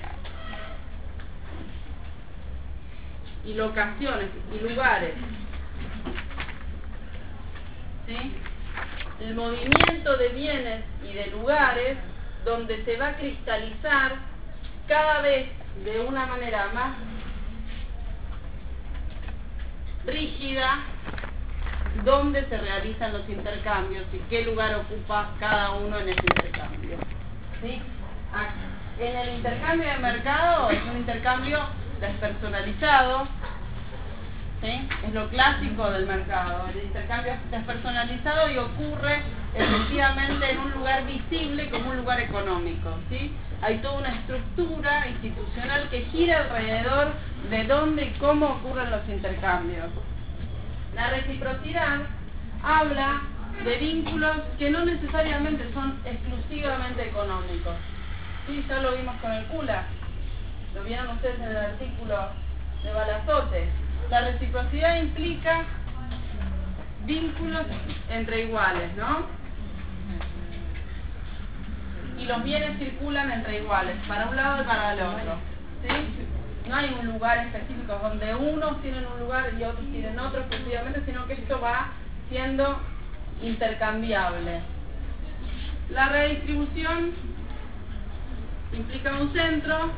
y locaciones y lugares, ¿sí? El movimiento de bienes y de lugares donde se va a cristalizar cada vez de una manera más rígida dónde se realizan los intercambios y qué lugar ocupa cada uno en ese intercambio, ¿sí? En el intercambio de mercado es un intercambio despersonalizado, ¿sí? Es lo clásico del mercado. El intercambio es despersonalizado y ocurre efectivamente en un lugar visible como un lugar económico, ¿sí? Hay toda una estructura institucional que gira alrededor de dónde y cómo ocurren los intercambios. La reciprocidad habla de vínculos que no necesariamente son exclusivamente económicos, ¿sí? Ya lo vimos con el CULA, lo vieron ustedes en el artículo de Balazote. La reciprocidad implica vínculos entre iguales, ¿no? Y los bienes circulan entre iguales, para un lado y para el otro, ¿sí? No hay un lugar específico donde unos tienen un lugar y otros tienen otro exclusivamente, sino que esto va siendo intercambiable. La redistribución implica un centro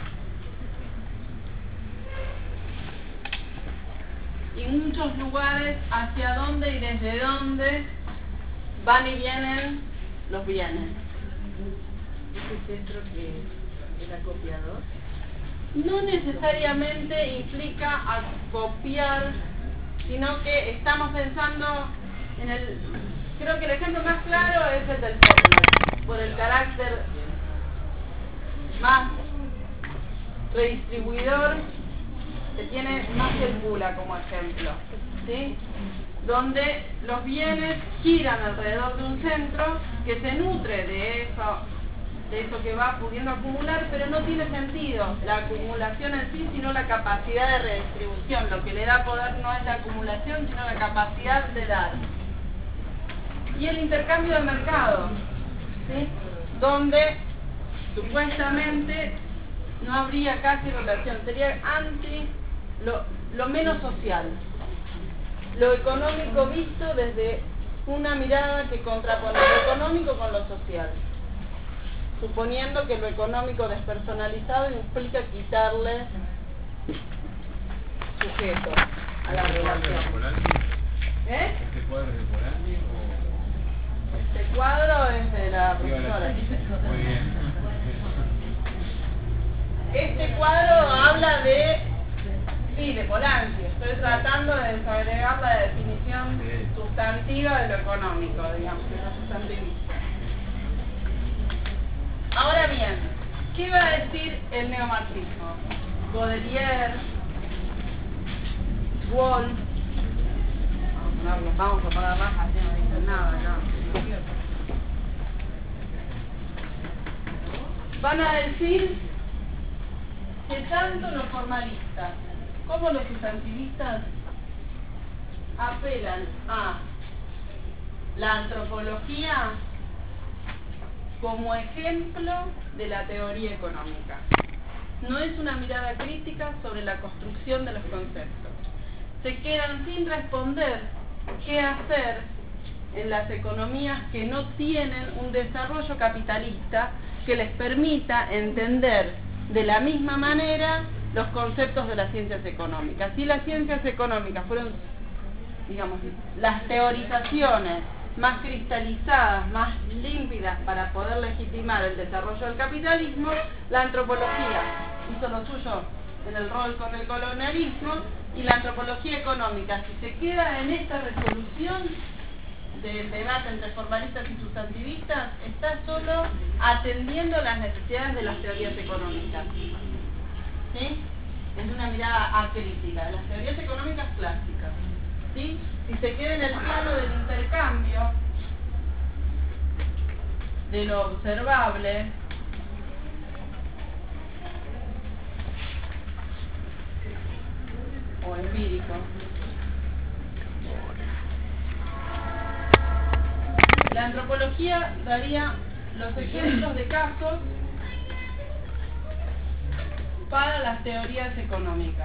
y muchos lugares hacia dónde y desde dónde van y vienen los bienes. ¿Ese centro que es acopiador? No necesariamente implica acopiar, sino que estamos pensando en el... Creo que el ejemplo más claro es el del software, por el carácter más redistribuidor que tiene más el CULA como ejemplo, ¿sí? Donde los bienes giran alrededor de un centro que se nutre de eso que va pudiendo acumular, pero no tiene sentido la acumulación en sí, sino la capacidad de redistribución. Lo que le da poder no es la acumulación, sino la capacidad de dar. Y el intercambio de mercado, ¿sí? Donde supuestamente no habría casi relación, sería lo menos social, lo económico visto desde una mirada que contrapone lo económico con lo social, suponiendo que lo económico despersonalizado implica quitarle sujeto a la relación. ¿Eh? ¿Este cuadro es de Polanyi o...? Este cuadro es de la profesora. Muy bien. Este cuadro habla de Polanyi. Estoy tratando de desagregar la definición sustantiva de lo económico, digamos, de lo sustantivista. Ahora bien, ¿qué va a decir el neomarxismo? Baudelaire, Wolff, vamos a poner bajas, no dicen nada, no. Van a decir que tanto los formalistas como los sustantivistas apelan a la antropología como ejemplo de la teoría económica. No es una mirada crítica sobre la construcción de los conceptos. Se quedan sin responder qué hacer en las economías que no tienen un desarrollo capitalista que les permita entender de la misma manera los conceptos de las ciencias económicas. Si las ciencias económicas fueron, digamos, las teorizaciones más cristalizadas, más límpidas para poder legitimar el desarrollo del capitalismo, la antropología hizo lo suyo en el rol con el colonialismo, y la antropología económica, si se queda en esta resolución del debate entre formalistas y sustantivistas, está solo atendiendo las necesidades de las teorías económicas, ¿sí? Es una mirada acrítica de las teorías económicas clásicas, ¿sí? Si se queda en el plano del intercambio, de lo observable, o empírico, La antropología daría los ejemplos de casos para las teorías económicas.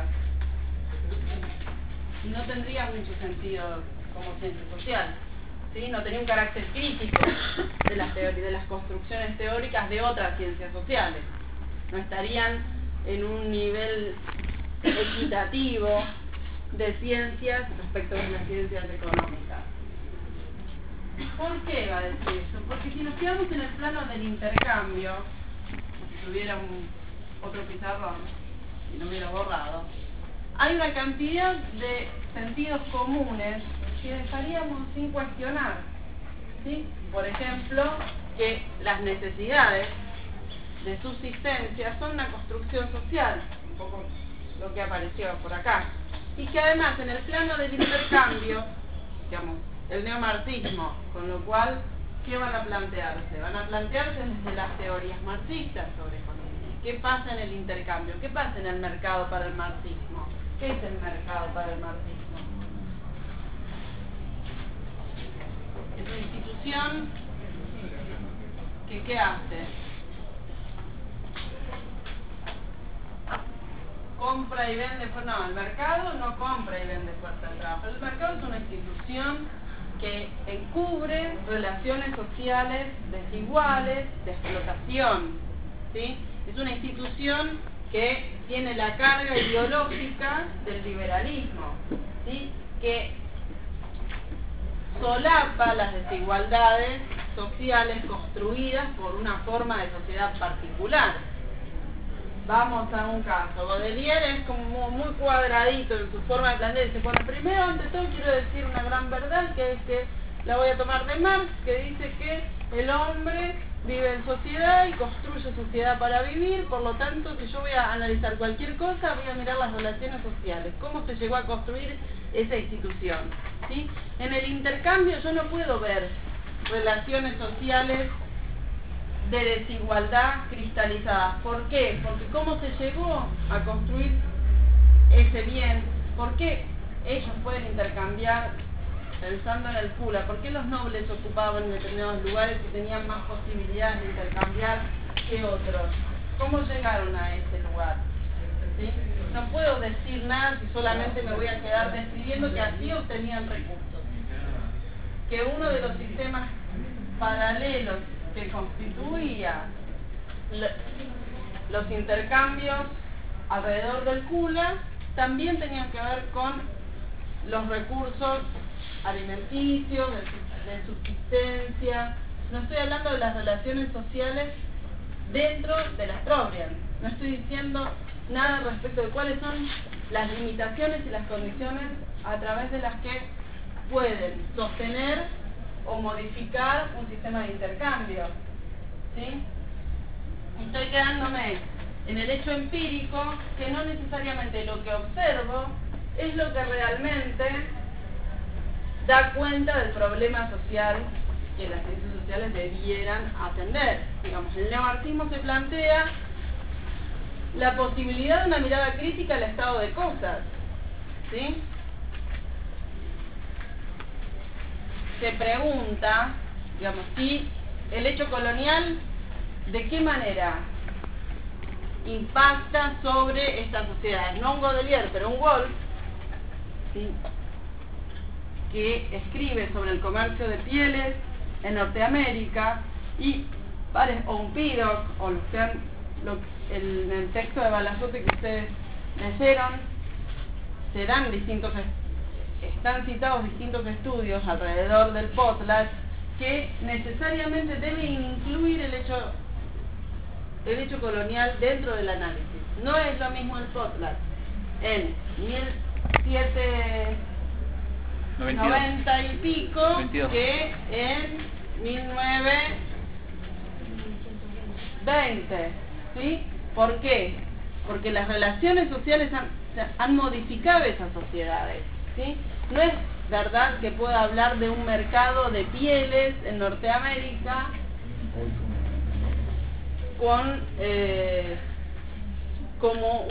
Y no tendría mucho sentido como ciencia social, ¿sí? No tenía un carácter crítico de las construcciones teóricas de otras ciencias sociales. No estarían en un nivel equitativo de ciencias respecto de las ciencias económicas. ¿Por qué va a decir eso? Porque si nos quedamos en el plano del intercambio, si tuviera otro pizarrón y no hubiera borrado, hay una cantidad de sentidos comunes que dejaríamos sin cuestionar, ¿sí? Por ejemplo, que las necesidades de subsistencia son una construcción social, un poco lo que apareció por acá, y que además en el plano del intercambio, digamos, el neomarxismo, con lo cual, ¿qué van a plantearse? Van a plantearse desde las teorías marxistas sobre economía. ¿Qué pasa en el intercambio? ¿Qué pasa en el mercado para el marxismo? ¿Qué es el mercado para el marxismo? Es una institución que ¿qué hace? Compra y vende fuerza. No, el mercado no compra y vende fuerza de trabajo. El mercado es una institución que encubre relaciones sociales desiguales de explotación, ¿sí? Es una institución que tiene la carga ideológica del liberalismo, ¿sí? Que solapa las desigualdades sociales construidas por una forma de sociedad particular. Vamos a un caso. Baudelaire es como muy cuadradito en su forma de plantear. Dice, bueno, primero, ante todo, quiero decir una gran verdad, que es que la voy a tomar de Marx, que dice que el hombre vive en sociedad y construye sociedad para vivir. Por lo tanto, si yo voy a analizar cualquier cosa, voy a mirar las relaciones sociales, cómo se llegó a construir esa institución, ¿sí? En el intercambio yo no puedo ver relaciones sociales de desigualdad cristalizadas. ¿Por qué? Porque cómo se llegó a construir ese bien, por qué ellos pueden intercambiar pensando en el Kula, por qué los nobles ocupaban determinados lugares y tenían más posibilidades de intercambiar que otros, cómo llegaron a ese lugar, ¿sí? No puedo decir nada si solamente me voy a quedar describiendo que así obtenían recursos, que uno de los sistemas paralelos que constituía los intercambios alrededor del Kula también tenían que ver con los recursos alimenticios, de subsistencia. No estoy hablando de las relaciones sociales dentro de las propias, no estoy diciendo nada respecto de cuáles son las limitaciones y las condiciones a través de las que pueden sostener o modificar un sistema de intercambio, ¿sí? Estoy quedándome en el hecho empírico, que no necesariamente lo que observo es lo que realmente da cuenta del problema social que las ciencias sociales debieran atender. Digamos, el neomarxismo se plantea la posibilidad de una mirada crítica al estado de cosas, ¿sí? Se pregunta, digamos, si el hecho colonial, ¿de qué manera impacta sobre estas sociedades? No un Baudelaire, pero un Wolff, ¿sí?, que escribe sobre el comercio de pieles en Norteamérica, y o un Piddock, o los que en el texto de Balazote que ustedes leyeron, están citados distintos estudios alrededor del potlatch que necesariamente deben incluir el hecho colonial dentro del análisis. No es lo mismo el potlatch en 1790 y pico 22. que en 1920, ¿sí? ¿Por qué? Porque las relaciones sociales han modificado esas sociedades, ¿sí? No es verdad que pueda hablar de un mercado de pieles en Norteamérica como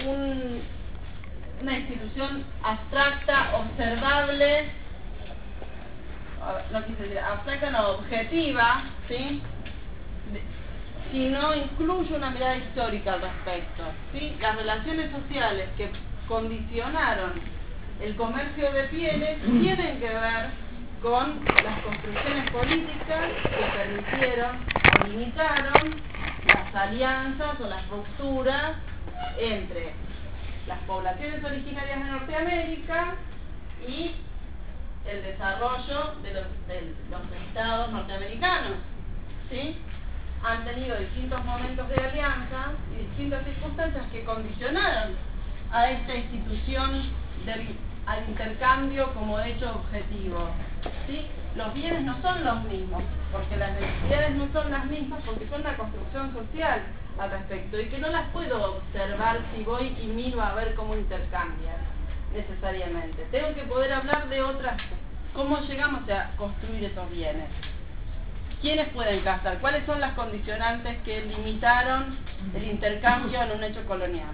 una institución abstracta, observable, no quise decir abstracta, no, objetiva, ¿sí? Si no incluye una mirada histórica al respecto, ¿sí? Las relaciones sociales que condicionaron el comercio de pieles tienen que ver con las construcciones políticas que permitieron o limitaron las alianzas o las rupturas entre las poblaciones originarias de Norteamérica y el desarrollo de los estados norteamericanos, ¿sí? Han tenido distintos momentos de alianza y distintas circunstancias que condicionaron a esta institución al intercambio como hecho objetivo, ¿sí? Los bienes no son los mismos, porque las necesidades no son las mismas, porque son una construcción social al respecto, y que no las puedo observar si voy y miro a ver cómo intercambian necesariamente. Tengo que poder hablar de otras, cómo llegamos a construir esos bienes. ¿Quiénes pueden casar? ¿Cuáles son las condicionantes que limitaron el intercambio en un hecho colonial?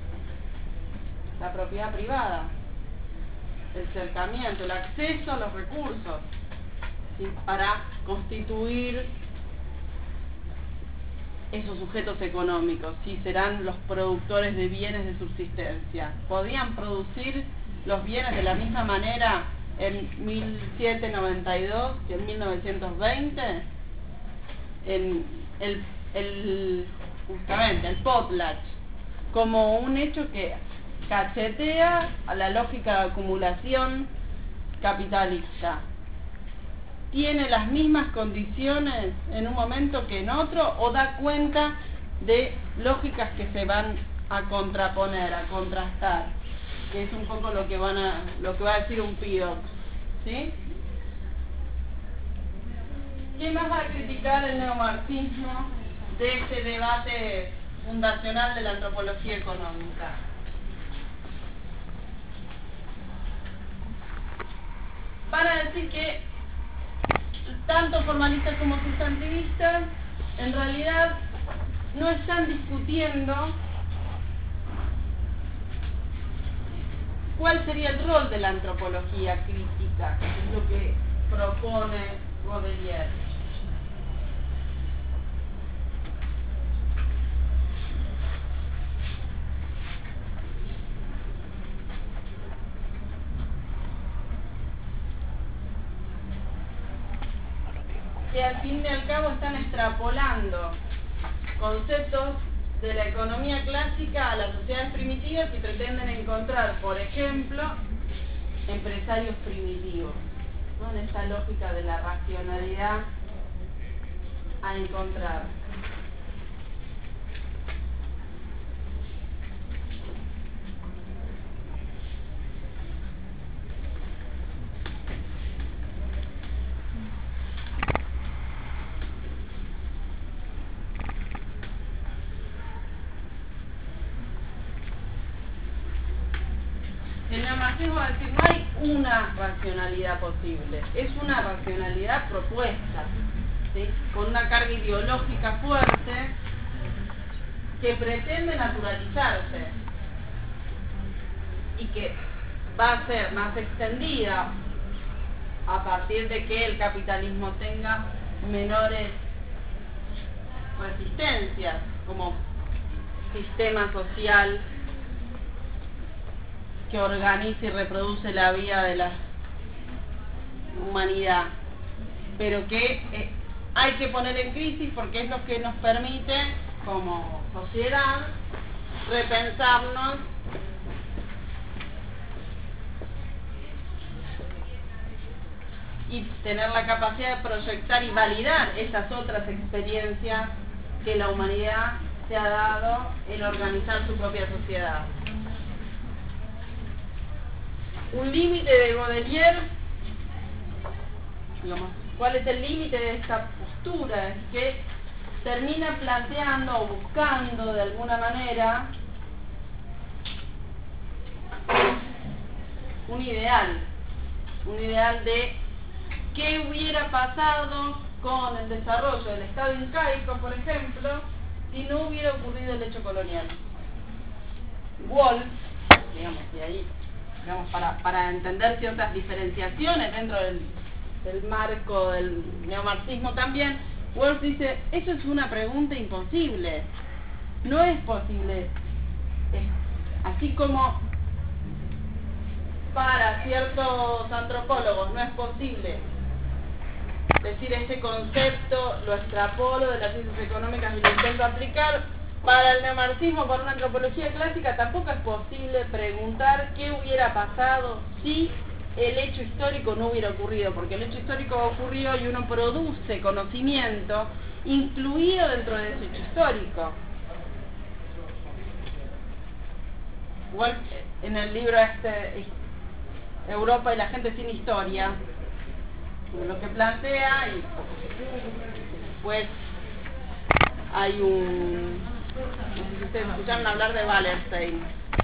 La propiedad privada, el cercamiento, el acceso a los recursos, ¿sí? Para constituir esos sujetos económicos, ¿sí? Serán los productores de bienes de subsistencia. ¿Podían producir los bienes de la misma manera en 1792 que en 1920? Justamente el potlatch, como un hecho que cachetea a la lógica de acumulación capitalista. ¿Tiene las mismas condiciones en un momento que en otro, o da cuenta de lógicas que se van a contraponer, a contrastar? Que es un poco lo que va a decir un Pidock, ¿sí? ¿Quién más va a criticar el neomarxismo de este debate fundacional de la antropología económica? Van a decir que tanto formalistas como sustantivistas en realidad no están discutiendo cuál sería el rol de la antropología crítica, que es lo que propone Godelier. Que al fin y al cabo están extrapolando conceptos de la economía clásica a las sociedades primitivas y pretenden encontrar, por ejemplo, empresarios primitivos, ¿no? En esta lógica de la racionalidad a encontrar. El neomarxismo va a decir, no hay una racionalidad posible, es una racionalidad propuesta, ¿sí? Con una carga ideológica fuerte que pretende naturalizarse y que va a ser más extendida a partir de que el capitalismo tenga menores resistencias como sistema social que organiza y reproduce la vida de la humanidad, pero que hay que poner en crisis porque es lo que nos permite como sociedad repensarnos y tener la capacidad de proyectar y validar esas otras experiencias que la humanidad se ha dado en organizar su propia sociedad. Un límite de Godelier, digamos, ¿cuál es el límite de esta postura? Es que termina planteando o buscando de alguna manera un ideal de qué hubiera pasado con el desarrollo del Estado incaico, por ejemplo, si no hubiera ocurrido el hecho colonial. Wolff, digamos, y ahí, digamos, para entender ciertas diferenciaciones dentro del del marco del neomarxismo también, Wolf dice, eso es una pregunta imposible. No es posible. Así como para ciertos antropólogos no es posible decir este concepto, lo extrapolo de las ciencias económicas y lo intento aplicar, para el neomarxismo, para una antropología clásica, tampoco es posible preguntar qué hubiera pasado si el hecho histórico no hubiera ocurrido, porque el hecho histórico ocurrió y uno produce conocimiento incluido dentro de ese hecho histórico. Igual en el libro Europa y la gente sin historia, lo que plantea, y después hay un, no sé si ustedes escucharon hablar de Wallerstein.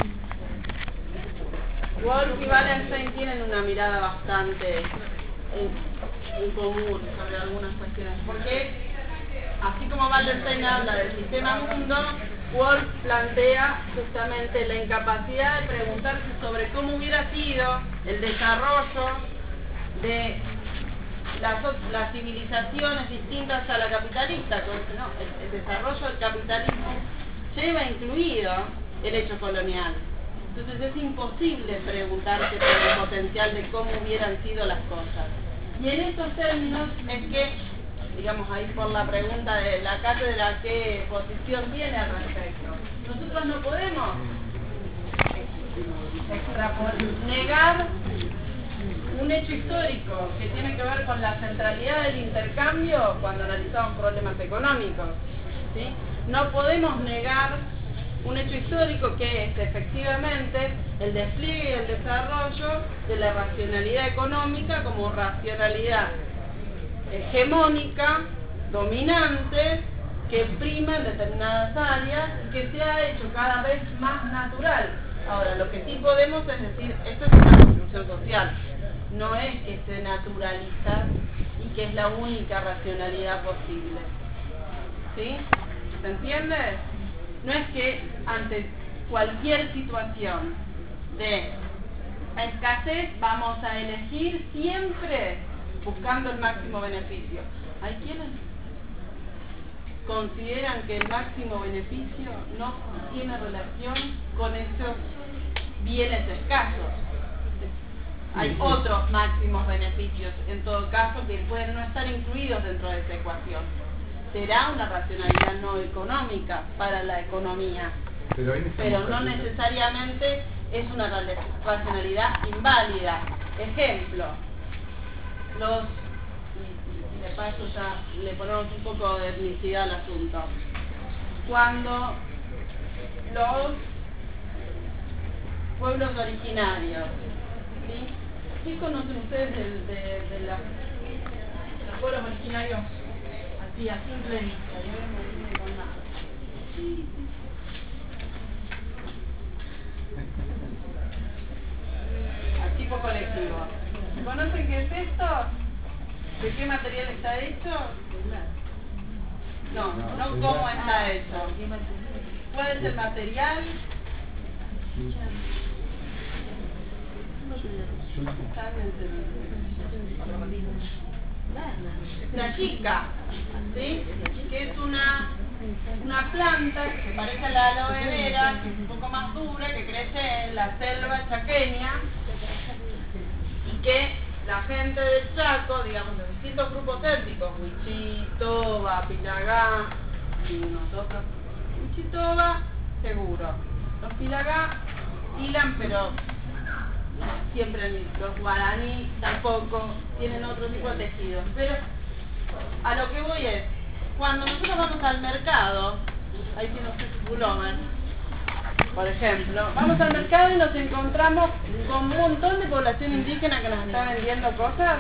Wolf y Wallerstein tienen una mirada bastante en común sobre algunas cuestiones, porque así como Wallerstein habla del sistema mundo, Wolf plantea justamente la incapacidad de preguntarse sobre cómo hubiera sido el desarrollo de las civilizaciones distintas a la capitalista. El desarrollo del capitalismo lleva incluido el hecho colonial. Entonces es imposible preguntarse por el potencial de cómo hubieran sido las cosas. Y en estos términos es que, digamos ahí por la pregunta de la cátedra, ¿qué posición tiene al respecto? Nosotros no podemos negar un hecho histórico que tiene que ver con la centralidad del intercambio cuando analizamos problemas económicos, ¿sí? No podemos negar un hecho histórico que es efectivamente el despliegue y el desarrollo de la racionalidad económica como racionalidad hegemónica, dominante, que prima en determinadas áreas y que se ha hecho cada vez más natural. Ahora, lo que sí podemos es decir, esto es una construcción social, no es que se naturaliza y que es la única racionalidad posible. ¿Sí? ¿Se entiende? No es que ante cualquier situación de escasez vamos a elegir siempre buscando el máximo beneficio. Hay quienes consideran que el máximo beneficio no tiene relación con esos bienes escasos. Hay otros máximos beneficios, en todo caso, que pueden no estar incluidos dentro de esa ecuación. Será una racionalidad no económica para la economía, pero no necesariamente es una racionalidad inválida. Ejemplo, y de paso ya le ponemos un poco de etnicidad al asunto. Cuando los pueblos originarios, ¿sí? ¿Qué conocen ustedes de los pueblos originarios? Así, a simple vista, yo no me digo nada. Sí. A tipo colectivo. ¿Conocen qué es esto? ¿De qué material está hecho? No cómo está hecho. ¿Cuál es el material? La chica, ¿sí? Que es una planta que se parece a la aloe vera, que es un poco más dura, que crece en la selva chaqueña y que la gente del Chaco, digamos, de distintos grupos étnicos, Wichitoba, Pilagá y nosotros, Wichitoba seguro, los Pilagá hilan, pero siempre los guaraní tampoco, tienen otro tipo de tejidos. Pero a lo que voy es, cuando nosotros vamos al mercado, ahí tiene usted su pullover, por ejemplo, vamos al mercado y nos encontramos con un montón de población indígena que nos está vendiendo cosas.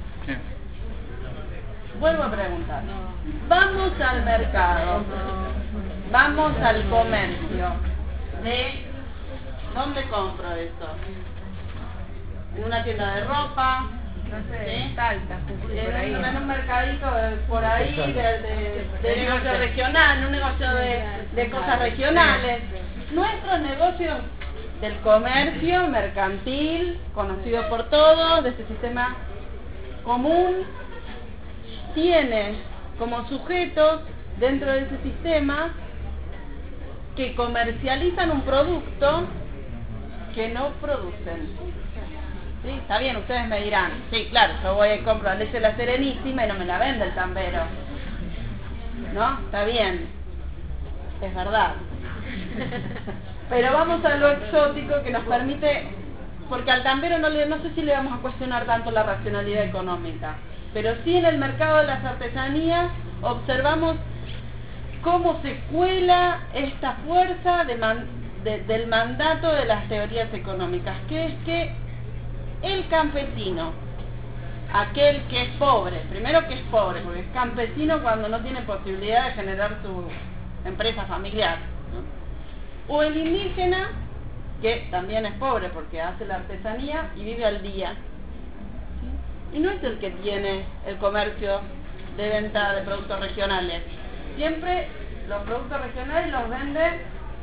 Vuelvo a preguntar, vamos al mercado, vamos al comercio, ¿de dónde compro eso? En una tienda de ropa, no sé, Salta, en un mercadito por ahí de negocio regional, en un negocio de cosas regionales. Nuestros negocios del comercio mercantil, conocido por todos, de este sistema común tiene como sujetos dentro de ese sistema que comercializan un producto que no producen. ¿Sí? Está bien, ustedes me dirán, sí, claro, yo voy y compro la leche de la Serenísima y no me la vende el tambero. ¿No? Está bien, es verdad. Pero vamos a lo exótico que nos permite, porque al tambero no sé si le vamos a cuestionar tanto la racionalidad económica, pero sí en el mercado de las artesanías observamos cómo se cuela esta fuerza del mandato de las teorías económicas, que es que el campesino, aquel que es pobre, primero que es pobre, porque es campesino cuando no tiene posibilidad de generar su empresa familiar, ¿no? O el indígena, que también es pobre porque hace la artesanía y vive al día, ¿sí? Y no es el que tiene el comercio de venta de productos regionales. Siempre los productos regionales los venden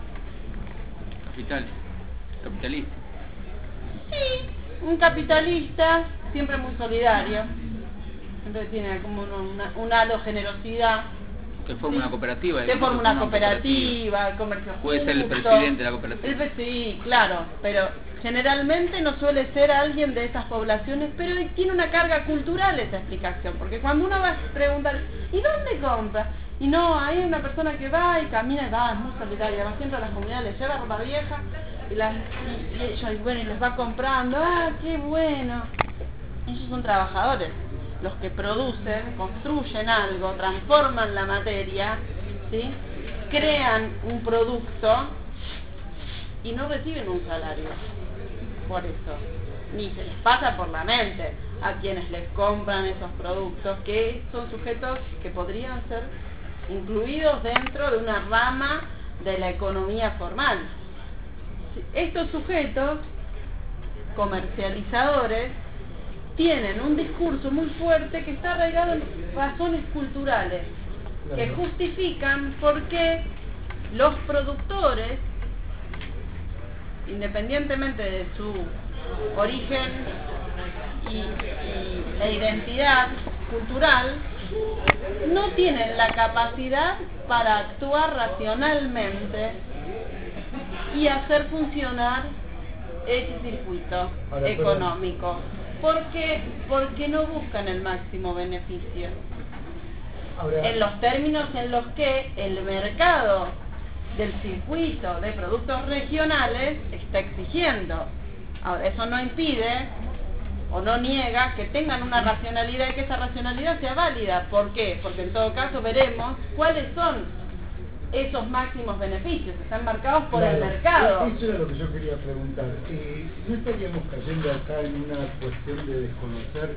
capitalista. Sí, un capitalista siempre muy solidario, siempre tiene como un halo de generosidad. Que forma una cooperativa. Que forma una cooperativa, el comercio justo. Puede ser el presidente de la cooperativa. Sí, claro, pero generalmente no suele ser alguien de esas poblaciones, pero tiene una carga cultural esa explicación, porque cuando uno va a preguntar, ¿y dónde compra? Y no, hay una persona que va y camina y va, es muy solidaria, va siempre a las comunidades, les lleva ropa vieja y ellos, bueno, y les va comprando, qué bueno. Ellos son trabajadores, los que producen, construyen algo, transforman la materia, ¿sí? Crean un producto y no reciben un salario por eso, ni se les pasa por la mente a quienes les compran esos productos, que son sujetos que podrían ser incluidos dentro de una rama de la economía formal. Estos sujetos comercializadores tienen un discurso muy fuerte que está arraigado en razones culturales, que justifican por qué los productores, independientemente de su origen e identidad cultural, no tienen la capacidad para actuar racionalmente y hacer funcionar ese circuito económico. ¿Por qué? Porque no buscan el máximo beneficio. En los términos en los que el mercado del circuito de productos regionales está exigiendo. Ahora, eso no impide o no niega que tengan una racionalidad y que esa racionalidad sea válida. ¿Por qué? Porque en todo caso veremos cuáles son esos máximos beneficios, están marcados por el mercado. Eso era lo que yo quería preguntar. ¿No estaríamos cayendo acá en una cuestión de desconocer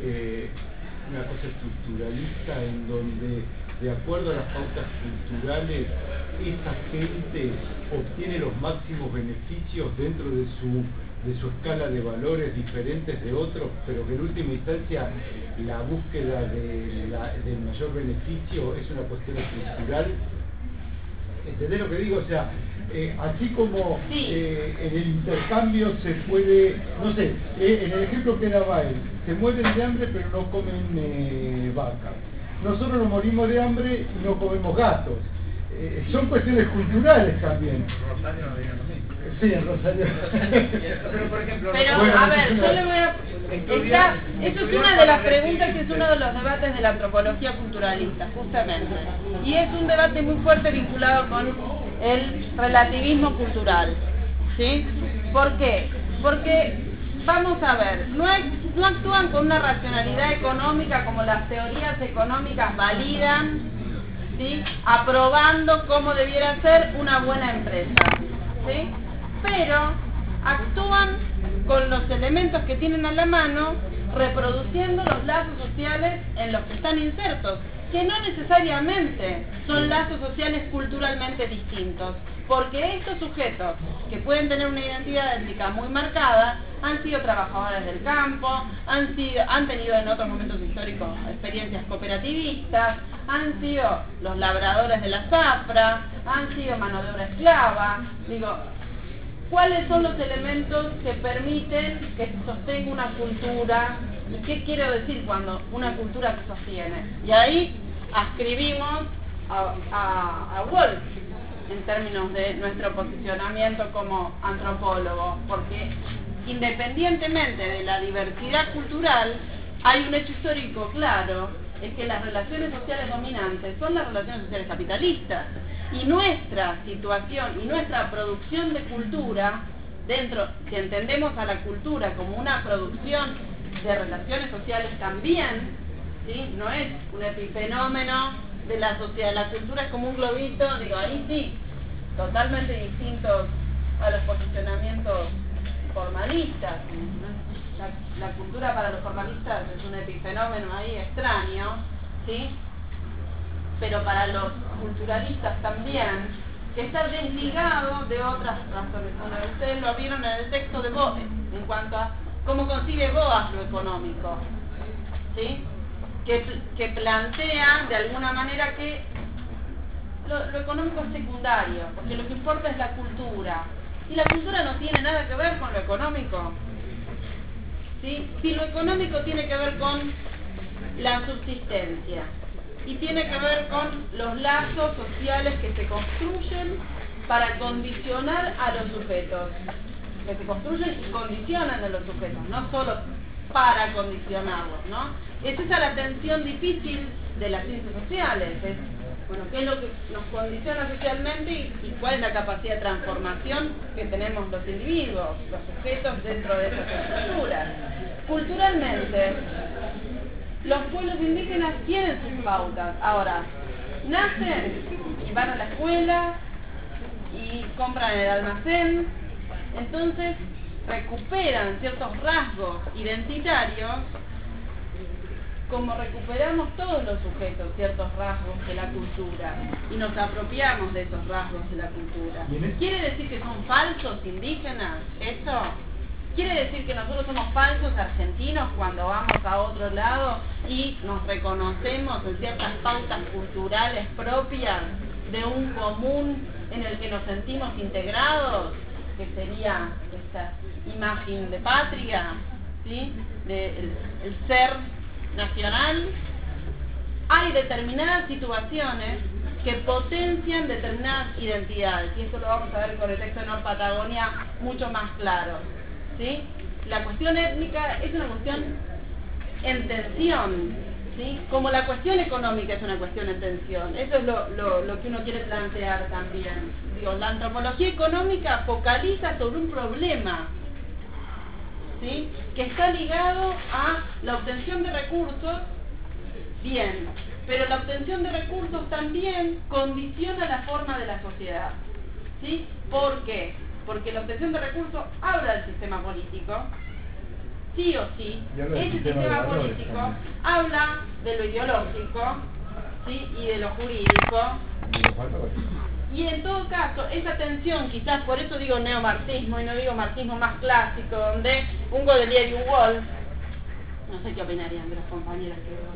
una cosa estructuralista en donde, de acuerdo a las pautas culturales, esa gente obtiene los máximos beneficios dentro de su escala de valores diferentes de otros, pero que en última instancia la búsqueda del mayor beneficio es una cuestión estructural? ¿Entendés lo que digo? O sea, así como en el intercambio se puede, no sé, en el ejemplo que daba él, se mueren de hambre pero no comen vacas. Nosotros nos morimos de hambre y no comemos gatos. Son cuestiones culturales también. Rosario no diría lo mismo. Sí, en Rosario. Pero por ejemplo, Pero, bueno, a ver, yo le voy a... Eso es una de las preguntas que es uno de los debates de la antropología culturalista, justamente. Y es un debate muy fuerte vinculado con el relativismo cultural. ¿Sí? ¿Por qué? Porque, vamos a ver, no actúan con una racionalidad económica como las teorías económicas validan, ¿sí? Aprobando cómo debiera ser una buena empresa, ¿sí? Pero actúan con los elementos que tienen a la mano, reproduciendo los lazos sociales en los que están insertos, que no necesariamente son lazos sociales culturalmente distintos, porque estos sujetos, que pueden tener una identidad étnica muy marcada, han sido trabajadores del campo, han tenido en otros momentos históricos experiencias cooperativistas, han sido los labradores de la zafra, han sido mano de obra esclava. Digo, ¿cuáles son los elementos que permiten que se sostenga una cultura? ¿Y qué quiero decir cuando una cultura se sostiene? Y ahí ascribimos a Wolf en términos de nuestro posicionamiento como antropólogo, porque independientemente de la diversidad cultural, hay un hecho histórico claro, es que las relaciones sociales dominantes son las relaciones sociales capitalistas, y nuestra situación y nuestra producción de cultura, si entendemos a la cultura como una producción de relaciones sociales también, ¿sí? No es un epifenómeno de la sociedad, la cultura es como un globito, digo, ahí sí, totalmente distintos a los posicionamientos formalistas. La cultura para los formalistas es un epifenómeno ahí extraño, ¿sí? Pero para los culturalistas también, que está desligado de otras razones. Bueno, ustedes lo vieron en el texto de Boas, en cuanto a cómo concibe Boas lo económico, ¿sí? Que plantea de alguna manera que lo económico es secundario, porque lo que importa es la cultura, y la cultura no tiene nada que ver con lo económico, ¿sí? Si lo económico tiene que ver con la subsistencia y tiene que ver con los lazos sociales que se construyen para condicionar a los sujetos, que se construyen y condicionan a los sujetos, no solo para condicionarlos, ¿no? Es esa la tensión difícil de las ciencias sociales, es, bueno, qué es lo que nos condiciona socialmente y cuál es la capacidad de transformación que tenemos los individuos, los sujetos dentro de esas estructuras. Culturalmente, los pueblos indígenas tienen sus pautas. Ahora, nacen y van a la escuela y compran en el almacén, entonces recuperan ciertos rasgos identitarios, como recuperamos todos los sujetos ciertos rasgos de la cultura y nos apropiamos de esos rasgos de la cultura. ¿Quiere decir que son falsos indígenas eso? ¿Quiere decir que nosotros somos falsos argentinos cuando vamos a otro lado y nos reconocemos en ciertas pautas culturales propias de un común en el que nos sentimos integrados, que sería esta imagen de patria, ¿sí? El ser nacional? Hay determinadas situaciones que potencian determinadas identidades, y esto lo vamos a ver con el texto de Nor Patagonia mucho más claro, ¿sí? La cuestión étnica es una cuestión en tensión, ¿sí? Como la cuestión económica es una cuestión en tensión. Eso es lo que uno quiere plantear también. Digo, la antropología económica focaliza sobre un problema, ¿sí? Que está ligado a la obtención de recursos, bien, pero la obtención de recursos también condiciona la forma de la sociedad, ¿sí? ¿Por qué? Porque la obtención de recursos habla del sistema político, sí o sí, ese sistema político habla de lo ideológico, ¿sí? Y de lo jurídico. Y en todo caso, esa tensión, quizás por eso digo neomarxismo y no digo marxismo más clásico, donde un Godelier y un Wolf, no sé qué opinarían de los compañeros que veo en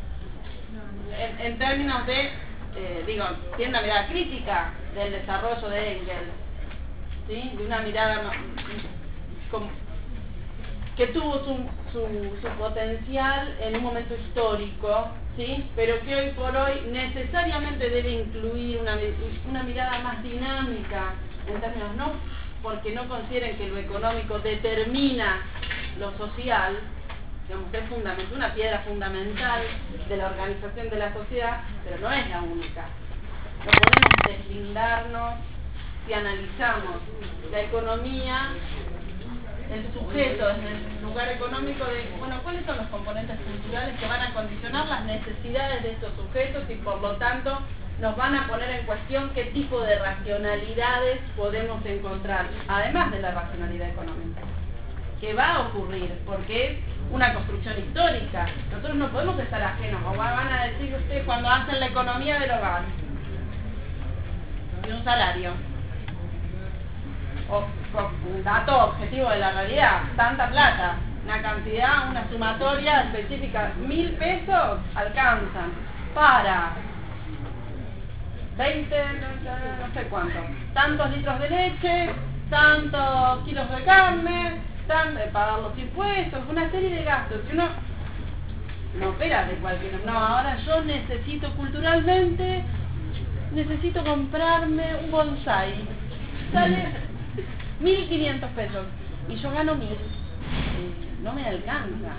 la clase, en términos de, tiene una mirada crítica del desarrollo de Engels, ¿sí? De una mirada que tuvo su potencial en un momento histórico, ¿sí? Pero que hoy por hoy necesariamente debe incluir una mirada más dinámica en términos, no porque no consideren que lo económico determina lo social, digamos, es una piedra fundamental de la organización de la sociedad, pero no es la única. No podemos deslindarnos si analizamos la economía, el sujeto desde el lugar económico de, bueno, ¿cuáles son los componentes culturales que van a condicionar las necesidades de estos sujetos y por lo tanto nos van a poner en cuestión qué tipo de racionalidades podemos encontrar, además de la racionalidad económica? Que va a ocurrir, porque es una construcción histórica. Nosotros no podemos estar ajenos, o van a decir ustedes cuando hacen la economía del hogar, de un salario, un dato objetivo de la realidad, tanta plata, una cantidad, una sumatoria específica, 1.000 pesos alcanzan para 20, no sé cuánto, tantos litros de leche, tantos kilos de carne, pagar los impuestos, una serie de gastos que uno no opera de cualquier... No, ahora yo necesito culturalmente, necesito comprarme un bonsai, sale 1.500 pesos y yo gano 1.000, no me alcanza,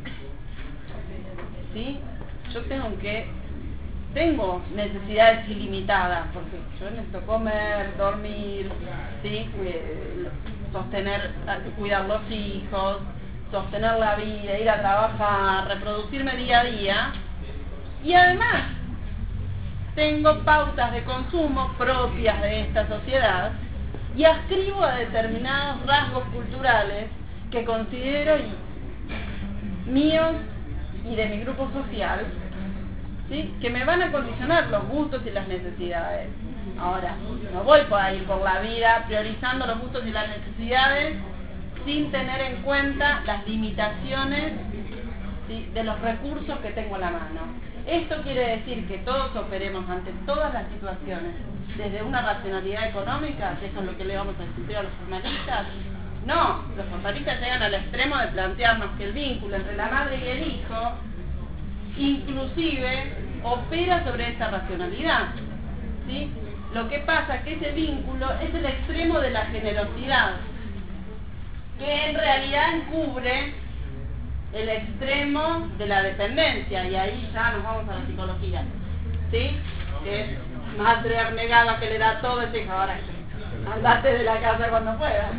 ¿sí? Yo tengo necesidades ilimitadas, porque yo necesito comer, dormir, ¿sí? Sostener, cuidar los hijos, sostener la vida, ir a trabajar, reproducirme día a día, y además tengo pautas de consumo propias de esta sociedad y adscribo a determinados rasgos culturales que considero míos y de mi grupo social, ¿sí? Que me van a condicionar los gustos y las necesidades. Ahora, no voy a ir por la vida priorizando los gustos y las necesidades sin tener en cuenta las limitaciones, ¿sí? De los recursos que tengo a la mano. Esto quiere decir que todos operemos ante todas las situaciones desde una racionalidad económica, que eso es lo que le vamos a discutir a los formalistas. No, los formalistas llegan al extremo de plantearnos que el vínculo entre la madre y el hijo inclusive opera sobre esa racionalidad, ¿sí? Lo que pasa es que ese vínculo es el extremo de la generosidad, que en realidad encubre el extremo de la dependencia, y ahí ya nos vamos a la psicología, ¿sí? Que es madre abnegada que le da todo ese hijo, ahora andate de la casa cuando puedas.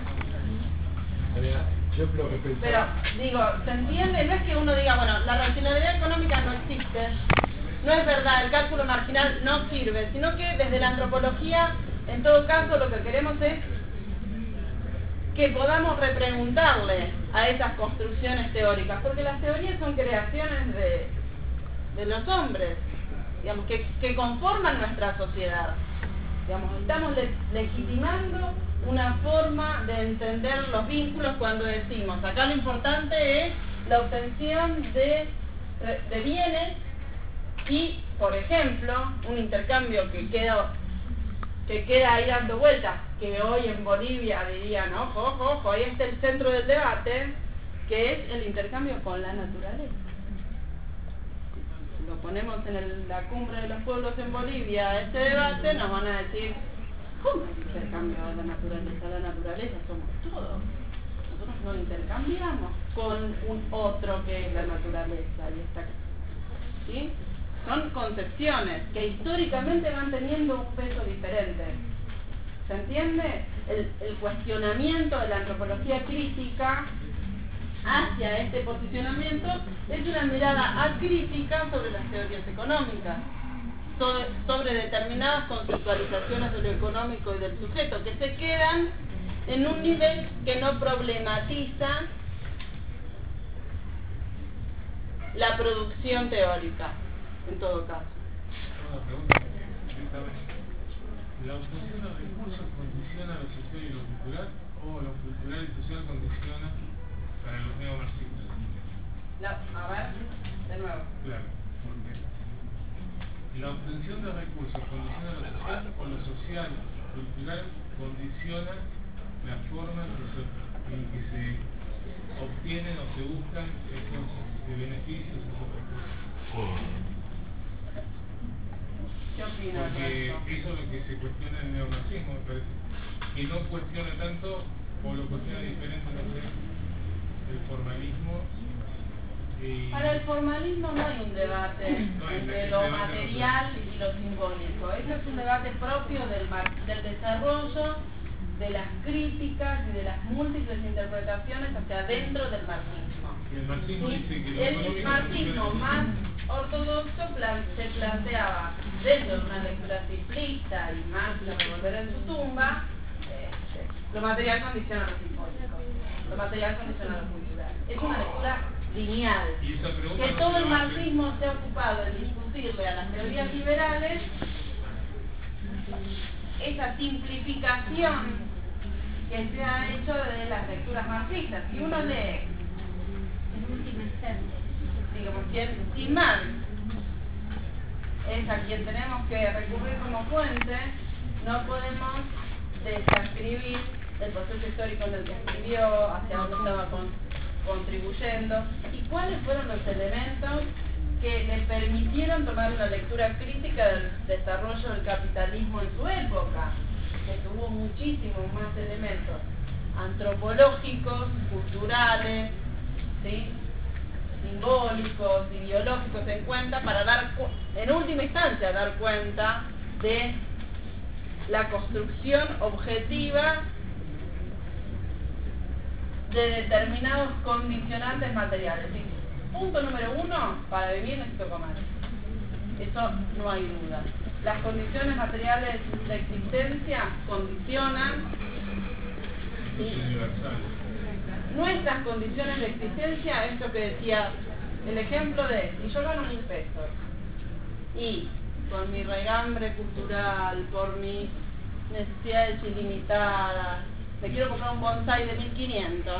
Yo creo que pensaba... Pero, digo, ¿se entiende? No es que uno diga, bueno, la racionalidad económica no existe, no es verdad, el cálculo marginal no sirve, sino que desde la antropología, en todo caso, lo que queremos es que podamos repreguntarle a esas construcciones teóricas, porque las teorías son creaciones de los hombres, digamos, que conforman nuestra sociedad. Digamos, estamos legitimando una forma de entender los vínculos cuando decimos, acá lo importante es la obtención de bienes y, por ejemplo, un intercambio que queda ahí dando vueltas, que hoy en Bolivia dirían, ojo, ahí está el centro del debate, que es el intercambio con la naturaleza. Lo ponemos en la cumbre de los pueblos en Bolivia, este debate, nos van a decir, ¿cómo es intercambio de la naturaleza? La naturaleza somos todos. Nosotros no intercambiamos con un otro que es la naturaleza. Y está, ¿sí? Son concepciones que históricamente van teniendo un peso diferente. ¿Se entiende? El cuestionamiento de la antropología crítica hacia este posicionamiento es una mirada acrítica sobre las teorías económicas, sobre determinadas conceptualizaciones de lo económico y del sujeto, que se quedan en un nivel que no problematiza la producción teórica, en todo caso. Una pregunta directamente. ¿La obtención de recursos condiciona lo social y lo cultural, o lo cultural y social condiciona para los neomarxistas? A ver, de nuevo. Claro, porque la obtención de recursos condiciona lo social, o lo social, cultural, condiciona la forma en que se obtienen o se buscan esos beneficios, esos recursos. ¿Qué opinas? Porque eso es lo que se cuestiona en el neomarxismo, me parece. Que no cuestiona tanto, o lo cuestiona diferente, no sé, el formalismo. Para el formalismo no hay un debate entre lo material y lo simbólico. Eso es un debate propio del desarrollo de las críticas y de las múltiples interpretaciones hacia dentro del marxismo. El marxismo dice que el marxismo más ortodoxo se planteaba dentro de una lectura simplista y más de revolver en su tumba, lo material condiciona lo simbólico, lo material condiciona lo cultural. Es una lectura lineal, que todo el marxismo se ha ocupado en discutirle a las teorías liberales esa simplificación que se ha hecho de las lecturas marxistas. Si uno lee, digamos, sin Marx es a quien tenemos que recurrir como fuente, no podemos desascribir el proceso histórico en el que escribió, hacia dónde estaba contribuyendo, y cuáles fueron los elementos que le permitieron tomar una lectura crítica del desarrollo del capitalismo en su época, que tuvo muchísimos más elementos antropológicos, culturales, ¿sí?, simbólicos, ideológicos en cuenta, para dar, en última instancia, dar cuenta de la construcción objetiva de determinados condicionantes materiales. ¿Sí? Punto número 1, para vivir necesito comer. Eso no hay duda. Las condiciones materiales de existencia condicionan, ¿sí?, nuestras condiciones de existencia. Esto que decía, el ejemplo de, si yo gano 1.000 pesos y por mi regambre cultural, por mis necesidades ilimitadas, me quiero comprar un bonsai de 1.500,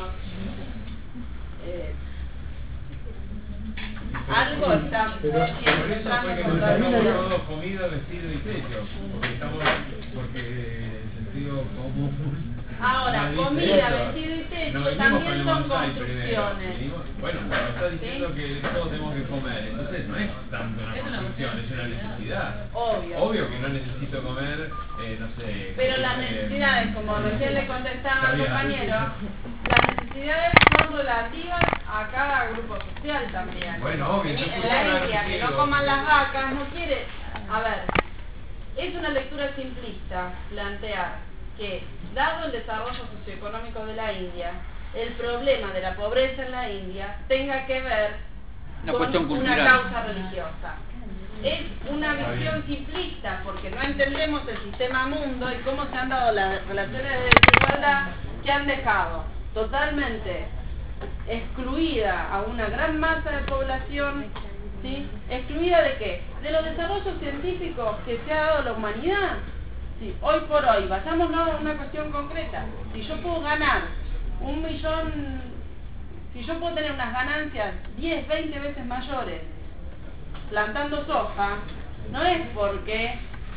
algo está Por eso fue que nos llamamos todos comida, vestido y techo, porque el sentido común. Ahora, comida, vestido y techo también son construcciones. Bueno, pero está diciendo que todos tenemos que comer, entonces no es tanto una construcción, es una necesidad. Obvio que no necesito comer, no sé. Pero las necesidades, como recién le contestaba al compañero, las necesidades son relativas a cada grupo social también. Bueno, obvio. En la India, que no coman las vacas, no quiere. A ver, es una lectura simplista plantear que, dado el desarrollo socioeconómico de la India, el problema de la pobreza en la India tenga que ver con una causa religiosa. Es una visión simplista, porque no entendemos el sistema mundo y cómo se han dado las relaciones de desigualdad que han dejado totalmente excluida a una gran masa de población, ¿sí? ¿Excluida de qué? De los desarrollos científicos que se ha dado a la humanidad. Sí, hoy por hoy, vayámonos a una cuestión concreta. Si yo puedo ganar 1 millón, si yo puedo tener unas ganancias 10, 20 veces mayores plantando soja, no es porque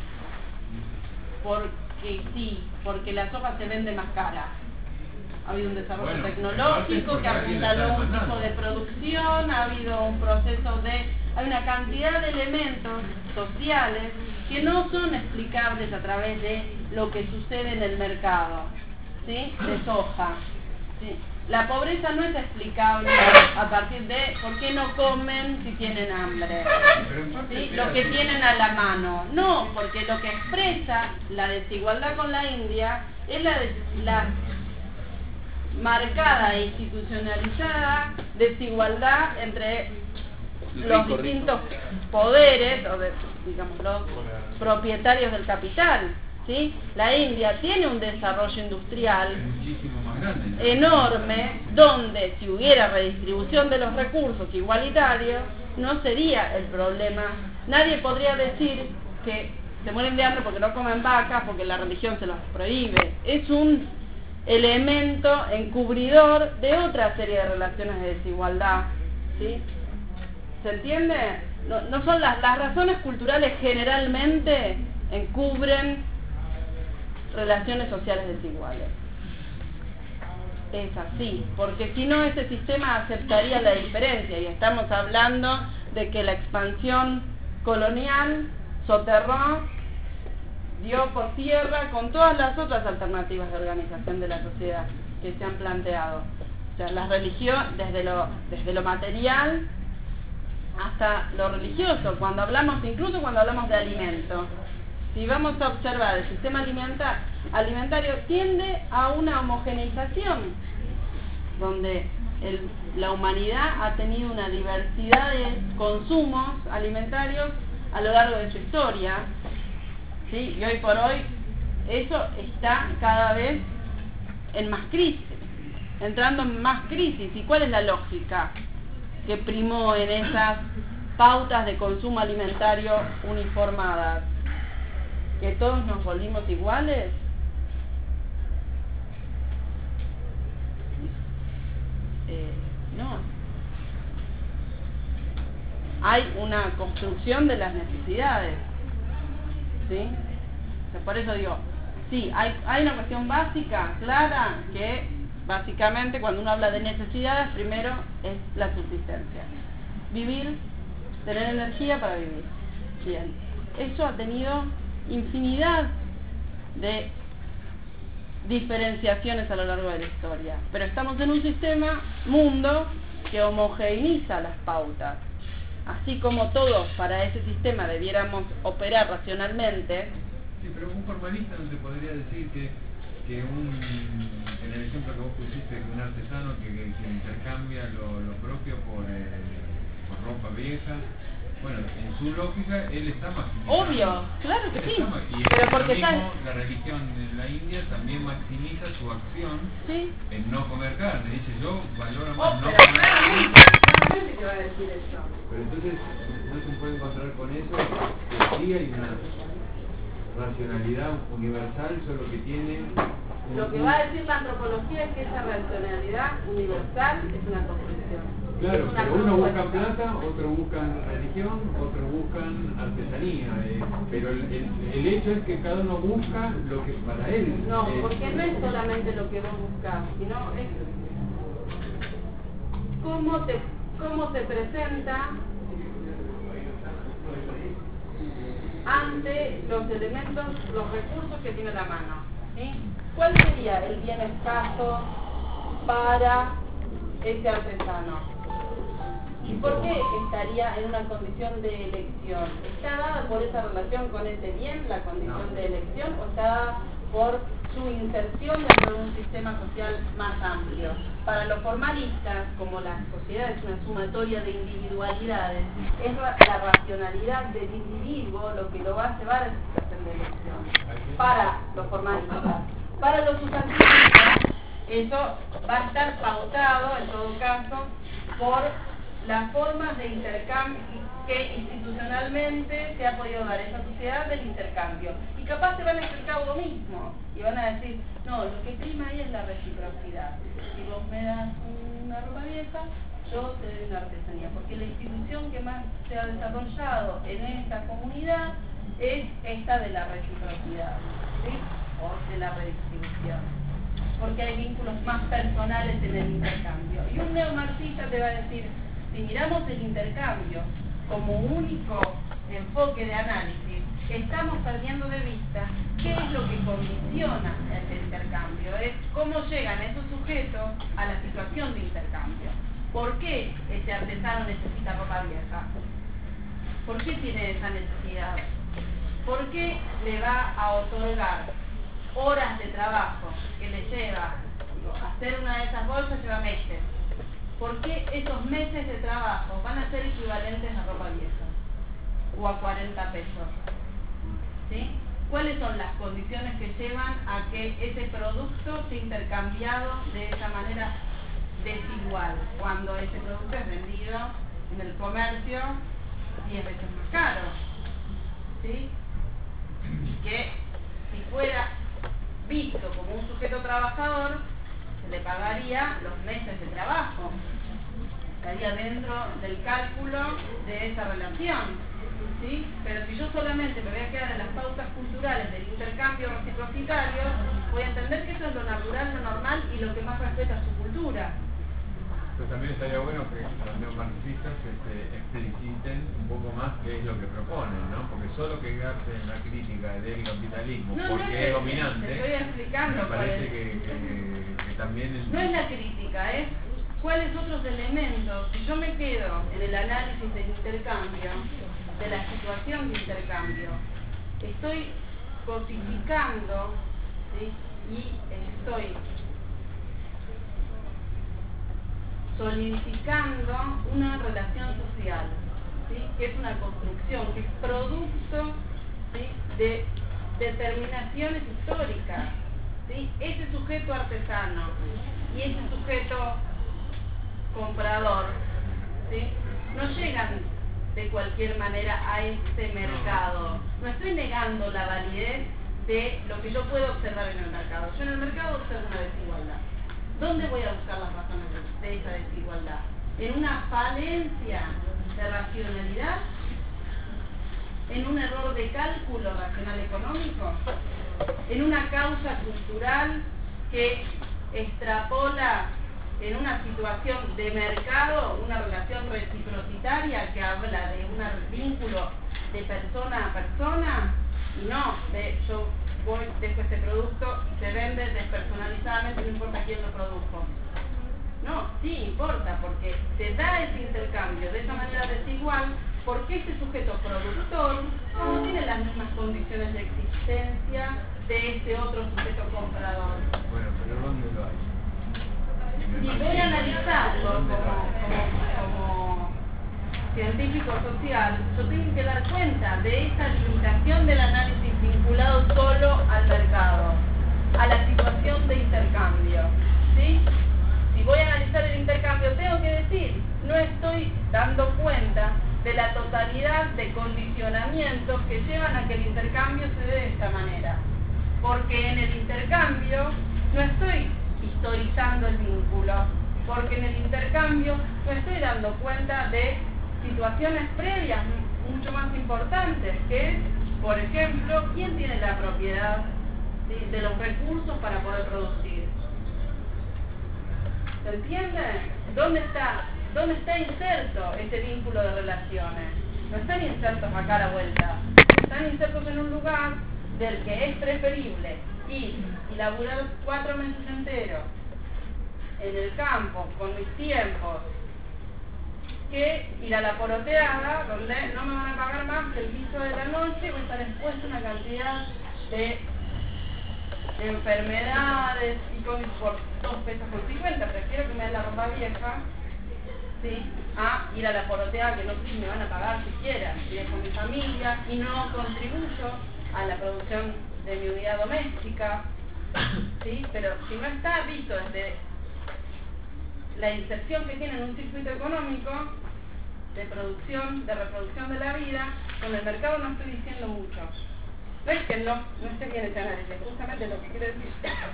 sí, porque la soja se vende más cara. Ha habido un desarrollo tecnológico que ha apuntalado un tipo de producción, ha habido un proceso hay una cantidad de elementos sociales que no son explicables a través de lo que sucede en el mercado, ¿sí?, de soja. ¿Sí? La pobreza no es explicable a partir de por qué no comen si tienen hambre, ¿sí?, lo que tienen a la mano. No, porque lo que expresa la desigualdad con la India es la marcada e institucionalizada desigualdad entre los distintos poderes, o digamos, los propietarios del capital, ¿sí? La India tiene un desarrollo industrial enorme, donde si hubiera redistribución de los recursos igualitarios, no sería el problema. Nadie podría decir que se mueren de hambre porque no comen vacas, porque la religión se los prohíbe. Es un elemento encubridor de otra serie de relaciones de desigualdad, ¿sí? ¿Se entiende? No son las razones culturales generalmente encubren relaciones sociales desiguales. Es así, porque si no ese sistema aceptaría la diferencia, y estamos hablando de que la expansión colonial soterró, dio por tierra con todas las otras alternativas de organización de la sociedad que se han planteado. O sea, la religión, desde lo material hasta lo religioso, incluso cuando hablamos de alimentos. Si vamos a observar, el sistema alimentario tiende a una homogeneización, donde la humanidad ha tenido una diversidad de consumos alimentarios a lo largo de su historia, ¿sí? Y hoy por hoy eso está cada vez en más crisis, entrando en más crisis. ¿Y cuál es la lógica que primó en esas pautas de consumo alimentario uniformadas? ¿Que todos nos volvimos iguales? No. Hay una construcción de las necesidades, ¿sí? O sea, por eso digo, Sí, hay una cuestión básica, clara, que básicamente cuando uno habla de necesidades, primero es la subsistencia. Vivir, tener energía para vivir. Bien, eso ha tenido infinidad de diferenciaciones a lo largo de la historia, pero estamos en un sistema, mundo, que homogeneiza las pautas. Así como todos para ese sistema debiéramos operar racionalmente. Sí, pero un formalista no te podría decir que en el ejemplo que vos pusiste, que un artesano que intercambia lo propio por ropa vieja, bueno, en su lógica él está maximizando. Obvio, claro que sí. Y pero porque la religión en la India también maximiza su acción, ¿sí?, en no comer carne. Dice, yo valoro más no comer carne. Claramente que va a decir eso. Pero entonces no se puede encontrar con eso, que sí hay una racionalidad universal, solo que tiene... Lo que va a decir la antropología es que esa racionalidad universal es una construcción. Claro, pero uno busca plata, otro buscan religión, otro buscan artesanía, pero el hecho es que cada uno busca lo que para él... No, porque no es solamente lo que vos buscás, sino es cómo se presenta ante los elementos, los recursos que tiene la mano, ¿sí? ¿Cuál sería el bien escaso para ese artesano? ¿Y por qué estaría en una condición de elección? ¿Está dada por esa relación con ese bien, la condición de elección, o está dada por su inserción dentro de un sistema social más amplio? Para los formalistas, como la sociedad es una sumatoria de individualidades, es la racionalidad del individuo lo que lo va a llevar a esa situación de elección. Para los formalistas. Para los sustantivistas, eso va a estar pautado, en todo caso, por las formas de intercambio que institucionalmente se ha podido dar en esa sociedad del intercambio. Y capaz se van a explicar lo mismo y van a decir, no, lo que prima ahí es la reciprocidad. Si vos me das una ropa vieja, yo te doy una artesanía, porque la institución que más se ha desarrollado en esta comunidad es esta de la reciprocidad, ¿sí?, o de la redistribución, porque hay vínculos más personales en el intercambio. Y un neomarxista te va a decir, si miramos el intercambio como único enfoque de análisis, estamos perdiendo de vista qué es lo que condiciona el intercambio, es cómo llegan esos sujetos a la situación de intercambio. ¿Por qué ese artesano necesita ropa vieja? ¿Por qué tiene esa necesidad? ¿Por qué le va a otorgar horas de trabajo que le lleva hacer una de esas bolsas, lleva meses? ¿Por qué esos meses de trabajo van a ser equivalentes a ropa vieja? O a 40 pesos. ¿Sí? ¿Cuáles son las condiciones que llevan a que ese producto sea intercambiado de esa manera desigual, cuando ese producto es vendido en el comercio 10 veces más caro? ¿Sí? Y que si fuera visto como un sujeto trabajador, se le pagaría los meses de trabajo, estaría dentro del cálculo de esa relación, ¿sí? Pero si yo solamente me voy a quedar en las pautas culturales del intercambio reciprocitario, voy a entender que eso es lo natural, lo normal y lo que más respeta su cultura. Pero también estaría bueno que los neomarxistas expliciten un poco más qué es lo que proponen, ¿no? Porque solo quedarse en la crítica del capitalismo porque es dominante, te estoy explicando, me parece que también... No es la crítica, es cuáles otros elementos. Si yo me quedo en el análisis del intercambio, de la situación de intercambio, estoy cosificando, ¿sí?, y estoy solidificando una relación social, ¿sí?, que es una construcción, que es producto, ¿sí?, de determinaciones históricas, ¿sí? Ese sujeto artesano y ese sujeto comprador, ¿sí?, no llegan de cualquier manera a este mercado. No estoy negando la validez de lo que yo puedo observar en el mercado. Yo en el mercado observo una desigualdad. ¿Dónde voy a buscar las razones de esa desigualdad? ¿En una falencia de racionalidad? ¿En un error de cálculo racional económico? en una causa cultural que extrapola en una situación de mercado, una relación reciprocitaria que habla de un vínculo de persona a persona, y no de yo voy, dejo este producto y se vende despersonalizadamente, no importa quién lo produjo. No, sí importa, porque se da ese intercambio de esa manera desigual, porque este sujeto productor no tiene las mismas condiciones de existencia de este otro sujeto comprador. Bueno, pero ¿dónde lo hay? Si voy a analizarlo como científico social, yo tengo que dar cuenta de esa limitación del análisis vinculado solo al mercado, a la situación de intercambio, ¿sí? Si voy a analizar el intercambio, tengo que decir, no estoy dando cuenta de la totalidad de condicionamientos que llevan a que el intercambio se dé de esta manera. Porque en el intercambio no estoy historizando el vínculo, porque en el intercambio no estoy dando cuenta de situaciones previas mucho más importantes, que es, por ejemplo, quién tiene la propiedad de los recursos para poder producir. ¿Se entiende? ¿Dónde está inserto ese vínculo de relaciones? No están insertos acá a la vuelta, están insertos en un lugar del que es preferible ir y laburar 4 meses enteros en el campo, con mis tiempos, que ir a la poroteada, donde no me van a pagar más que el piso de la noche, voy a estar expuesto a una cantidad de enfermedades y cosas por 2,50 pesos, prefiero que me den la ropa vieja, ¿sí?, a ir a la poroteada, que no sé si me van a pagar siquiera, iré con mi familia y no contribuyo a la producción de mi unidad doméstica, ¿sí? Pero si no está visto desde la inserción que tiene en un circuito económico de producción, de reproducción de la vida, con el mercado no estoy diciendo mucho. No es que no esté bien ese análisis, justamente lo que quiero decir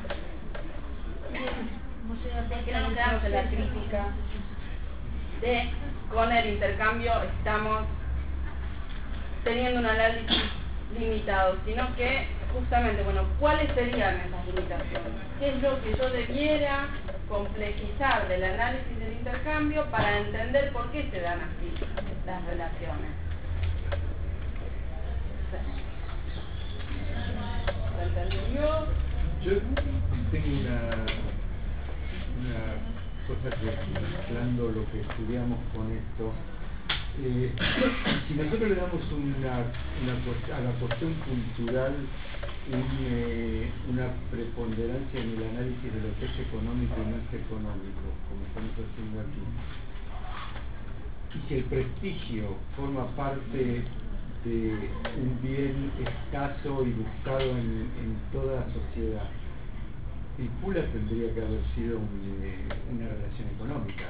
es que no nos quedamos en la crítica de con el intercambio estamos teniendo un análisis limitado, sino que justamente, bueno, ¿cuáles serían esas limitaciones? ¿Qué es lo que yo debiera complejizar del análisis del intercambio para entender por qué se dan así las relaciones? ¿Lo entendió? Yo tengo una cosa que, mezclando lo que estudiamos con esto, si nosotros le damos a la cuestión cultural una preponderancia en el análisis de lo que es económico y no es económico, como estamos haciendo aquí, y si el prestigio forma parte de un bien escaso y buscado en toda sociedad, el PULA tendría que haber sido una relación económica.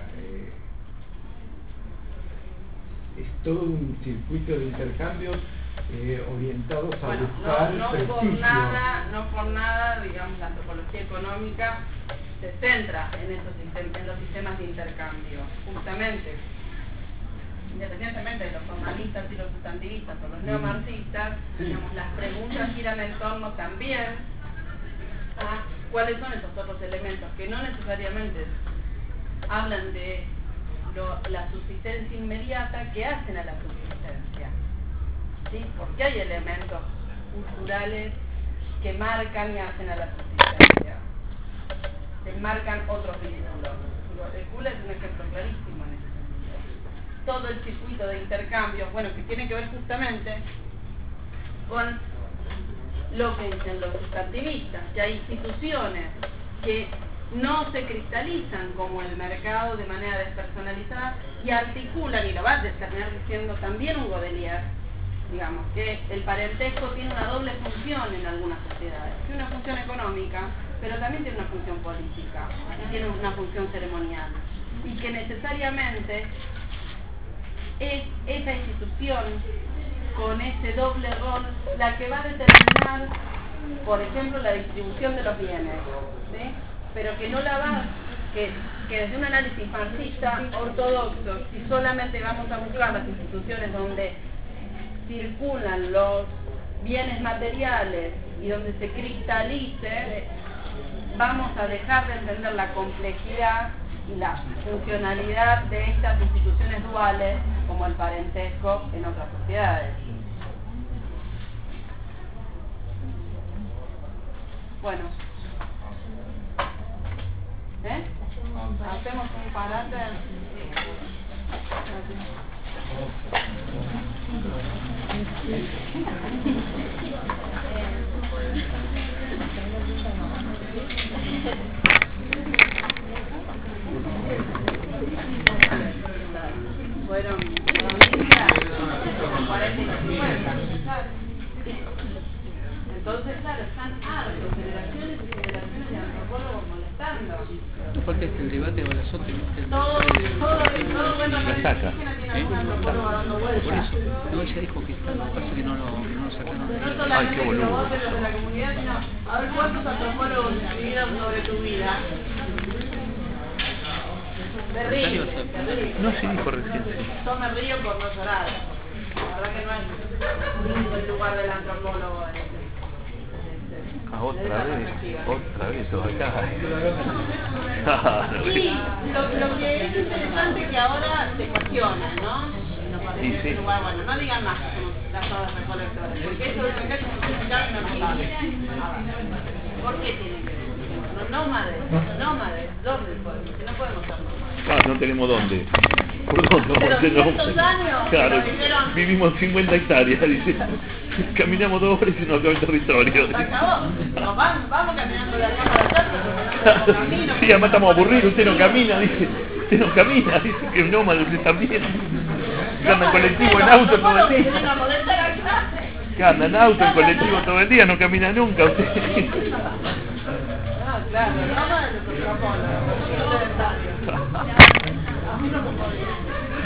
Es todo un circuito de intercambios orientados a buscar prestigio. No por nada, digamos, la antropología económica se centra en los sistemas de intercambio, justamente. Independientemente de los formalistas y los sustantivistas o los neomarxistas, digamos, las preguntas giran en torno también a cuáles son esos otros elementos que no necesariamente hablan de la subsistencia inmediata que hacen a la subsistencia, ¿sí? Porque hay elementos culturales que marcan y hacen a la subsistencia, que marcan otros vínculos. El PULA es un ejemplo clarísimo en ese sentido. Todo el circuito de intercambio, bueno, que tiene que ver justamente con lo que dicen los sustantivistas, que hay instituciones que no se cristalizan como el mercado de manera despersonalizada y articulan, y lo va a terminar diciendo también un Godelier, digamos, que el parentesco tiene una doble función en algunas sociedades, tiene una función económica, pero también tiene una función política y tiene una función ceremonial, y que necesariamente es esa institución con ese doble rol la que va a determinar, por ejemplo, la distribución de los bienes, ¿sí? Pero que no la va, que desde un análisis marxista ortodoxo, si solamente vamos a buscar las instituciones donde circulan los bienes materiales y donde se cristalice, vamos a dejar de entender la complejidad y la funcionalidad de estas instituciones duales como el parentesco en otras sociedades. Bueno, hacemos un parate. Fueron 40 y 50. Entonces, claro, están hartos, generaciones y generaciones de antropólogos molestando. No falta el debate de Balazote, ¿viste? Todo bueno, La saca. tiene algún antropólogo dando vueltas. Por eso, no, ella dijo que está, lo que pasa es que no lo sacaron. No Ay, solamente qué que boludo. lo voten los de la comunidad, sino a ver cuántos antropólogos escribieron sobre tu vida. Me río, No, sí dijo recién, sí. yo me río por no llorar. La verdad que no es lindo el lugar del antropólogo. Otra vez, todo acá. Sí, lo que es interesante es que ahora se cuestiona, ¿no? Nos parece Sí, que sí. es un lugar, bueno, no digan más que somos cazadores recolectores, porque eso de acá es un significado y no nos sabe. ¿Por qué tienen que decir? Los nómades, ¿dónde podemos? Que no podemos ser nómades. No tenemos dónde. ¿Por dónde? Pero Porque 500 años, claro, nos dijeron- vivimos 50 hectáreas, dice. Caminamos 2 horas y se nos acabó el territorio. Se acabó. Nos vamos caminando de acá para allá, porque no tenemos camino. Sí, además estamos aburridos, usted no camina, dice. Usted no camina, dice que es nómada, usted también. Que anda en colectivo, en auto todo el día. Que anda en auto, en colectivo todo el día, no camina nunca usted. Ah, claro, no de los antropólogos, no sedentarios. A mí no me podía.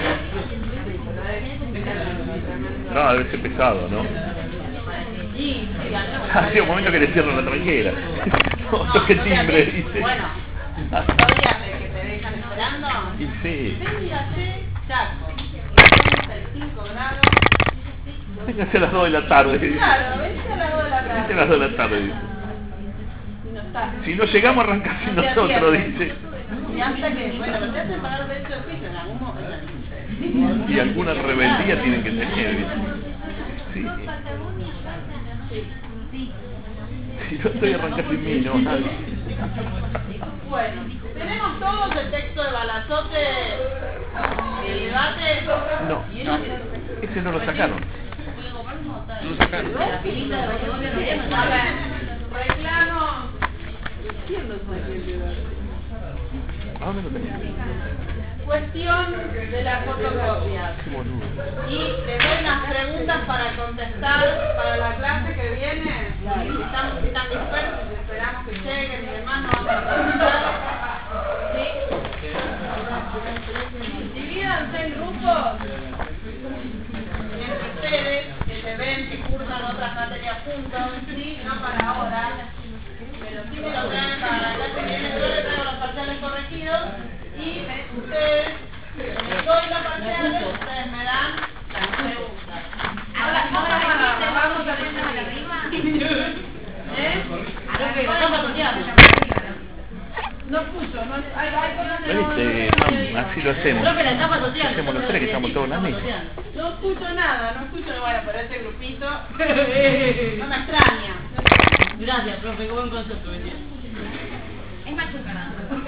No, debe ser pesado, ¿no? Sí, Hacía un momento que le cierran la tranquera. Toque timbre, dice. Bueno, ¿todavía que te dejan esperando? Y sí. Véngase, Chaco, 35 grados. Véngase a las 2 de la tarde. Dice. Claro, vente a las 2 de la Véngase a tarde. las 2 de la tarde, dice. Y no está. Si no llegamos a arrancar sin nosotros, dice. Y hasta que, bueno, pero te hacen pagar derecho de oficio en algún momento. Y alguna rebeldía tienen que tener, dice. Sí. Si no estoy arrancando sin mí, no, nadie. Bueno, tenemos todos el texto de Balazote, el debate. No, ese no lo sacaron. No lo sacaron. A ver, reclamo. ¿Quién lo sabe? ¿A dónde lo tenés? Cuestión de las fotocopias. Qué boludo. Y les doy unas preguntas para contestar para la clase que viene. Están dispersos, esperamos que lleguen y demás, no vamos a contestar. ¿Sí? Divídanse en grupos entre ustedes que se ven, que cursan otras materias juntos, sí, no para ahora, pero sí me lo traen para la clase que viene. Yo les traigo los parciales corregidos y ustedes, les doy los parciales, ustedes me dan las preguntas. Ahora vamos a decir no escucho, no hay cosas que ¿Viste? Así lo hacemos. Profe, la etapa social. Hacemos los tres que estamos todos en la mesa. no escucho nada, bueno, pero ese grupito no me extraña. Gracias, profe, qué buen concepto, venía. Es machucarada.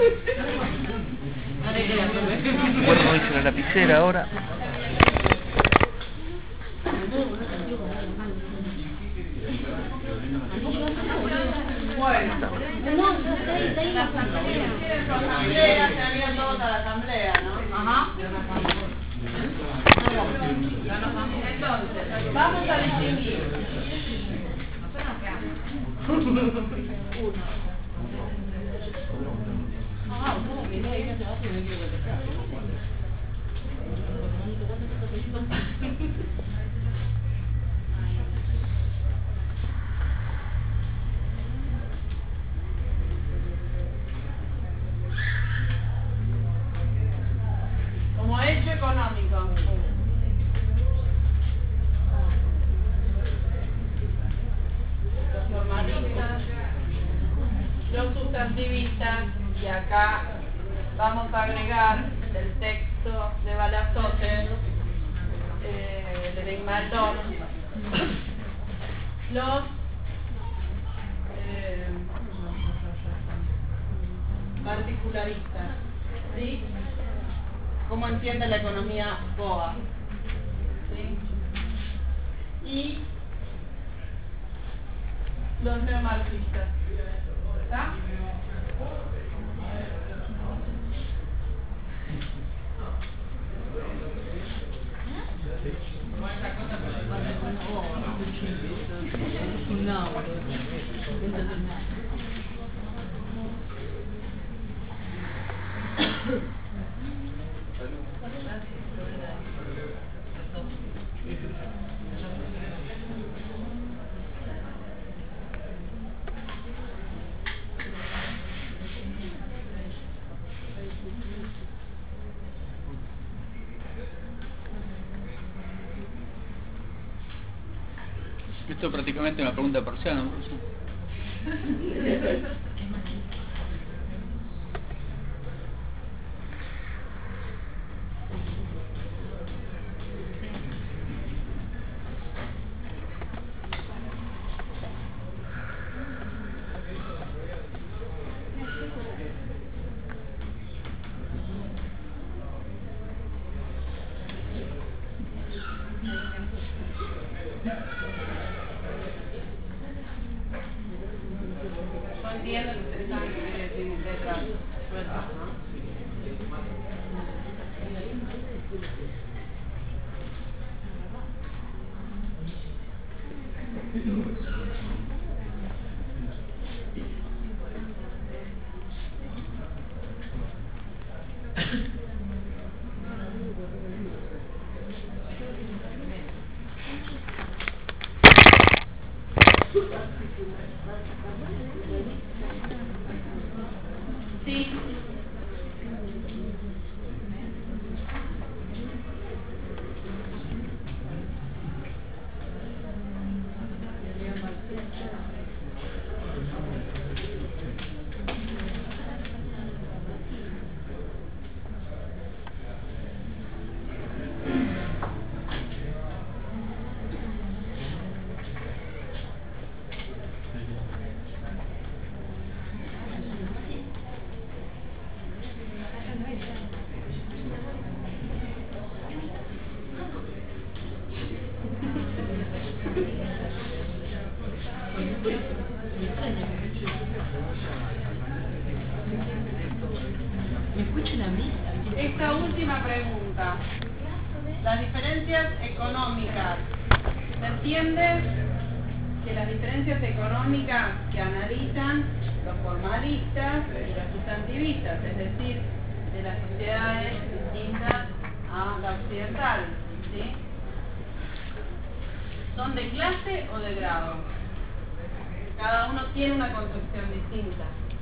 No te creas, profe. Bueno, no hice la lapicera ahora. Bueno, No, yo sé, está ahí la asamblea. tienen su asamblea, se han ido todos a la asamblea, ¿no? Ajá. Entonces, vamos a distinguir. Como hecho económico. Los sustantivistas, y acá vamos a agregar el texto de Balazote, de Rigmalton, los particularistas, ¿sí? Cómo entiende la economía Boa, ¿sí? Y los neomarxistas, ¿está? Esto es prácticamente una pregunta parcial, ¿no, profesor? Yo entiendo que ustedes saben que quiere decir letras sueltas, ¿no? Sí. Esta última pregunta, las diferencias económicas, ¿se entiende que las diferencias económicas que analizan los formalistas y los sustantivistas, es decir, de las sociedades distintas a la occidental, ¿sí? ¿Son de clase o de grado? Cada uno tiene una concepción distinta.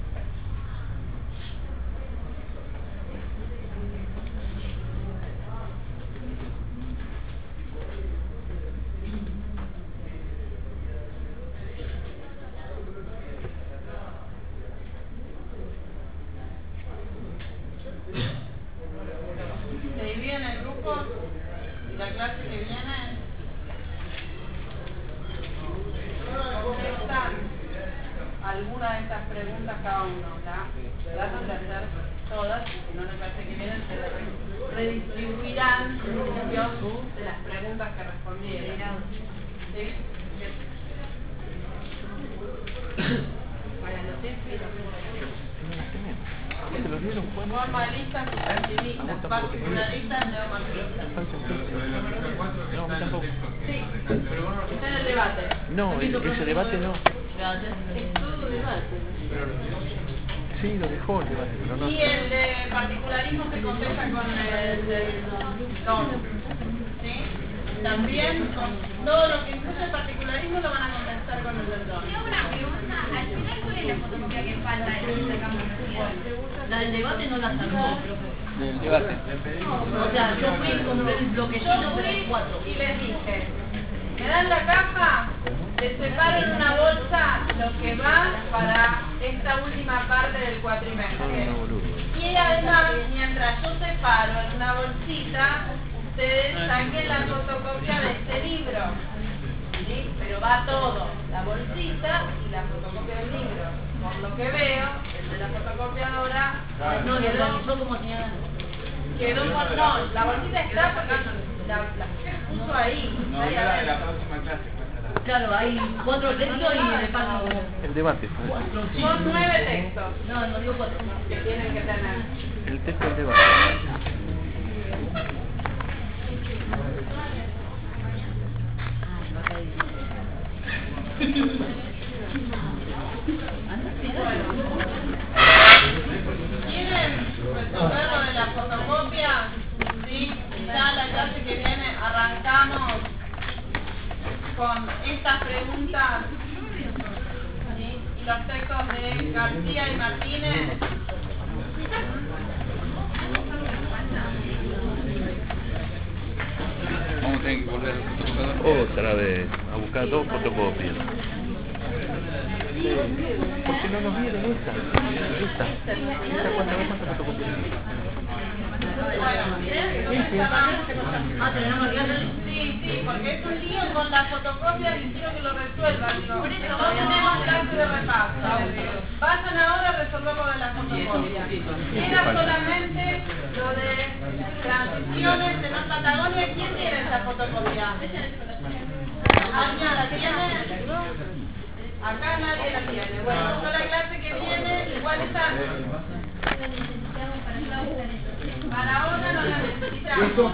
Se dividen en grupos y la clase que viene contestan alguna de estas preguntas cada uno, ¿tá? Tratan de hacer todas, y si no la clase que viene se redistribuirán en función de las preguntas que respondieron. ¿Sí? Para los formalistas, sustantivistas, particularistas, neomarxistas. No, a mí tampoco. Sí, está en el debate. No, ese debate no. Es todo debate. Sí, lo dejó el debate, pero no. Y el de particularismo se contesta con el del don. ¿Sí? También con todo lo que incluye el particularismo lo van a contestar con el del don. Tengo una pregunta. Al final, ¿cuál es la fotocopia que falta de los intercambios? La del debate no la salvó, profe. Del debate. O sea, yo fui y compré el bloquecito, pero hay 4. Y les dije, me dan la caja, les separo en una bolsa lo que va para esta última parte del cuatrimestre. Y además, mientras yo separo en una bolsita, ustedes saquen la fotocopia de este libro. ¿Sí? Pero va todo, la bolsita y la fotocopia del libro. Por lo que veo, el de la fotocopiadora No, no como señora. quedó con... No, la bolsita está porque la puso ahí. No, Ahí esa la de adentro. la próxima clase. Claro, hay 4 textos y le paso. El debate. Son 9 textos No digo 4. que tienen que tener. El texto del debate. ¿Quieren resolver lo de la fotocopia? Sí, ya la clase que viene arrancamos con estas preguntas, ¿sí? Y los textos de García y Martínez. Vamos a tener que volver al fotocopiador. Otra vez, a buscar 2 fotocopias. Porque no nos dieron esta. Esta cuántas fotocopias. Sí, porque es un lío con las fotocopias y quiero que lo resuelvan. Por eso no tenemos clase de repaso. Vayan ahora a resolver lo de las fotocopias. Era solamente lo de transiciones en la Patagonia. ¿Quién tiene esa fotocopia? ¿Alguien la tiene? Acá nadie la tiene. Bueno, yo la clase que viene, igual está. Para ahora no la necesitamos.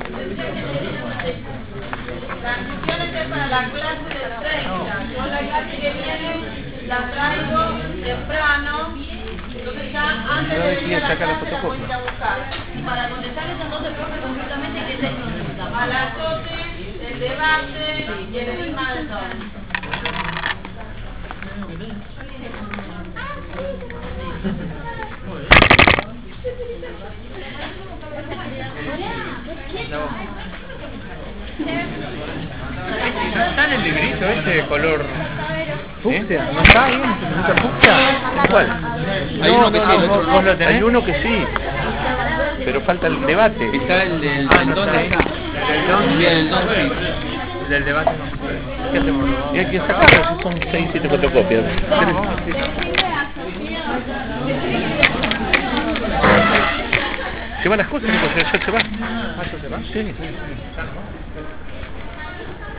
Transiciones es para la clase de 30. Yo la clase que viene la traigo temprano. Entonces ya antes de venir a la clase la voy a ir a buscar. Y para contestarles entonces, profe, concretamente, ¿qué texto necesitamos? Al azote, el debate y el enigma del don. ¿No está en el librito ese de color fucsia? ¿No está ahí? ¿No está fucsia? ¿Cuál? Hay uno que sí, el otro no. ¿Vos lo tenés? Hay uno que sí, pero falta el debate. Está el del no don está ahí. está. Sí, el don sí. El del debate no. ¿Qué hacemos? Y hay que sacarlo, son 6, 7 fotocopias. Se van las cosas, ya se va. ¿Ah, eso se va? Sí.